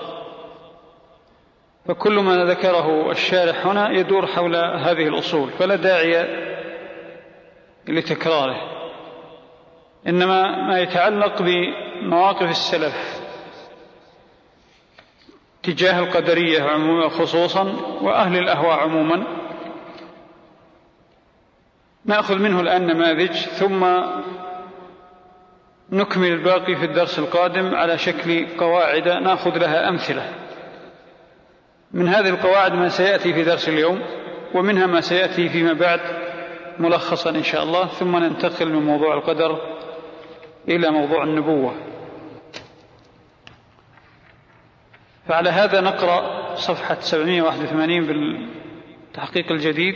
فكل ما ذكره الشارح هنا يدور حول هذه الأصول، فلا داعي لتكراره، إنما ما يتعلق بمواقف السلف تجاه القدرية خصوصا وأهل الأهواء عموما نأخذ منه الآن نماذج، ثم نكمل الباقي في الدرس القادم على شكل قواعد نأخذ لها أمثلة. من هذه القواعد ما سيأتي في درس اليوم، ومنها ما سيأتي فيما بعد ملخصا إن شاء الله، ثم ننتقل من موضوع القدر إلى موضوع النبوة. فعلى هذا نقرأ صفحة سبعمائة وواحد وثمانين بالتحقيق الجديد،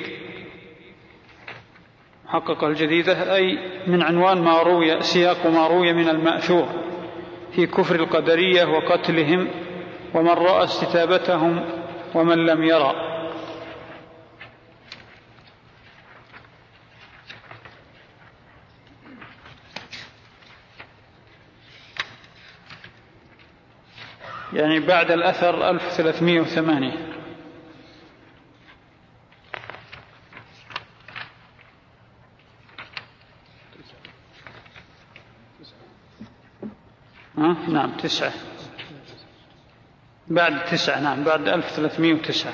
محققة الجديدة، أي من عنوان ما روي، سياق ما روي من المأثور في كفر القدرية وقتلهم ومن رأى استتابتهم ومن لم يرى. يعني بعد الأثر ألف وثلاثمائة وثمانية. أه؟ نعم تسعة، بعد تسعة، نعم بعد ألف وثلاثمائة وتسعة.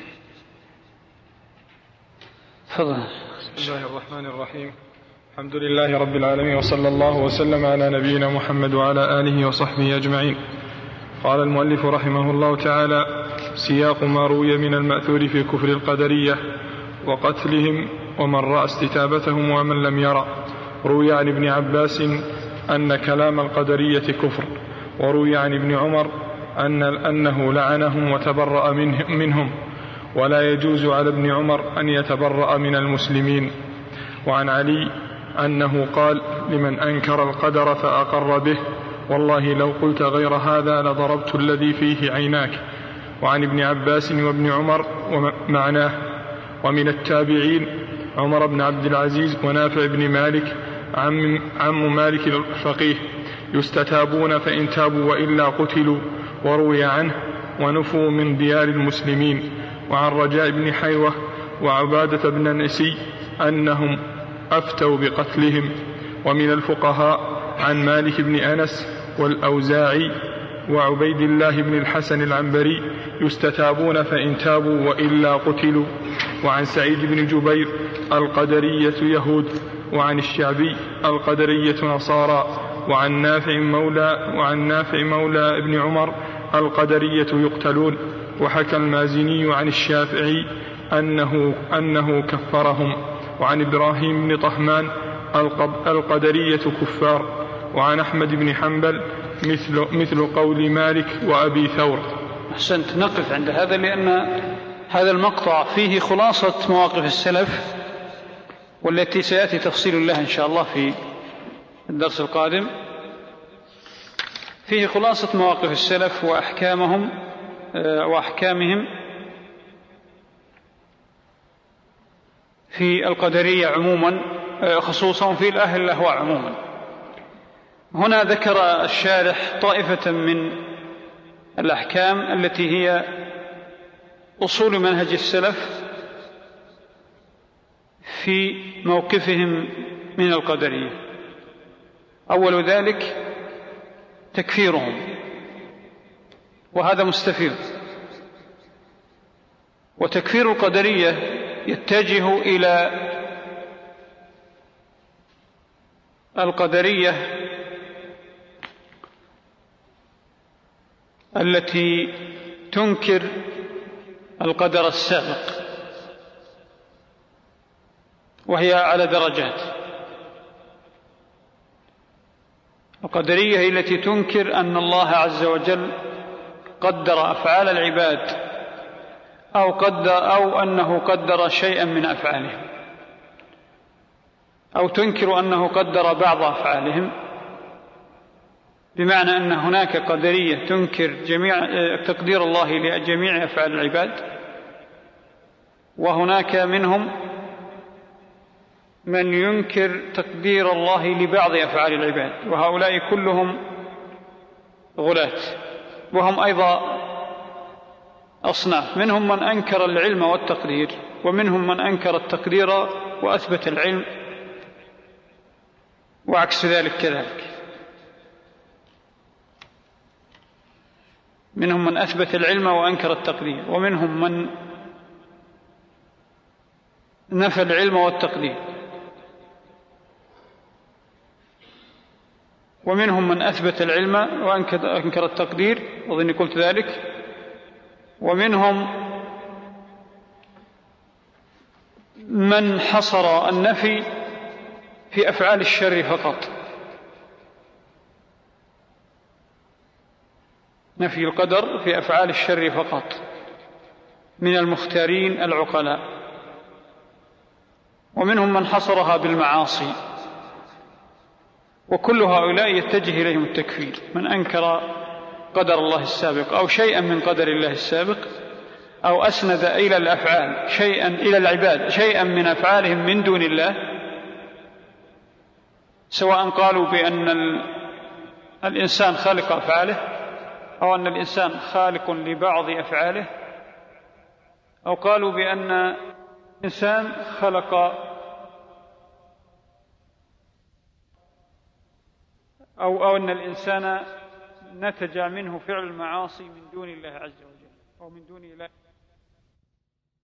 تفضل. بسم الله الرحمن الرحيم. الحمد لله رب العالمين، وصلى الله وسلم على نبينا محمد وعلى آله وصحبه أجمعين. قال المؤلف رحمه الله تعالى: سياق ما روي من المأثور في كفر القدرية وقتلهم ومن رأى استتابتهم ومن لم يرى. روي عن ابن عباس أن كلام القدرية كفر، وروي عن ابن عمر أن أنه لعنهم وتبرأ منهم، ولا يجوز على ابن عمر أن يتبرأ من المسلمين. وعن علي أنه قال لمن أنكر القدر فأقر به: والله لو قلت غير هذا لضربت الذي فيه عيناك. وعن ابن عباس وابن عمر ومعناه. ومن التابعين عمر بن عبد العزيز ونافع بن مالك عم, عم مالك الفقيه، يستتابون فإن تابوا وإلا قتلوا. وروي عنه: ونفوا من ديار المسلمين. وعن رجاء بن حيوة وعبادة بن نسي أنهم أفتوا بقتلهم. ومن الفقهاء عن مالك بن أنس والأوزاعي وعبيد الله بن الحسن العنبري، يستتابون فإن تابوا وإلا قتلوا. وعن سعيد بن جبير: القدرية يهود. وعن الشعبي: القدرية نصارى. وعن نافع مولى وعن نافع مولى ابن عمر: القدرية يقتلون. وحكى المازني عن الشافعي أنه, أنه كفرهم. وعن إبراهيم بن طهمان: القدرية كفار. وعن أحمد بن حنبل مثل, مثل قول مالك وأبي ثور. أحسنت. نقف عند هذا لأن هذا المقطع فيه خلاصة مواقف السلف، والتي سيأتي تفصيل لها إن شاء الله في الدرس القادم. فيه خلاصة مواقف السلف وأحكامهم وأحكامهم في القدرية عموما خصوصا، في الأهل الأهواء عموما. هنا ذكر الشارح طائفة من الأحكام التي هي أصول منهج السلف في موقفهم من القدرية. أول ذلك تكفيرهم، وهذا مستفيض. وتكفير القدرية يتجه إلى القدرية التي تنكر القدر السابق، وهي على درجات. القدرية هي التي تنكر أن الله عز وجل قدر أفعال العباد أو, قدر أو أنه قدر شيئا من أفعالهم، أو تنكر أنه قدر بعض أفعالهم، بمعنى أن هناك قدرية تنكر جميع تقدير الله لجميع أفعال العباد، وهناك منهم من ينكر تقدير الله لبعض أفعال العباد، وهؤلاء كلهم غلاة، وهم أيضا أصناف، منهم من أنكر العلم والتقدير، ومنهم من أنكر التقدير وأثبت العلم، وعكس ذلك كذلك. منهم من أثبت العلم وأنكر التقدير، ومنهم من نفى العلم والتقدير، ومنهم من أثبت العلم وأنكر التقدير، أظني قلت ذلك، ومنهم من حصر النفي في أفعال الشر فقط، نفي القدر في أفعال الشر فقط من المختارين العقلاء، ومنهم من حصرها بالمعاصي، وكل هؤلاء يتجه إليهم التكفير، من أنكر قدر الله السابق أو شيئا من قدر الله السابق، أو أسند إلى الأفعال شيئا إلى العباد شيئا من أفعالهم من دون الله، سواء قالوا بأن الإنسان خالق أفعاله، أو أن الإنسان خالق لبعض أفعاله، أو قالوا بأن الإنسان خلق أو, أو أن الإنسان نتج منه فعل المعاصي من دون الله عز وجل أو من دون الله.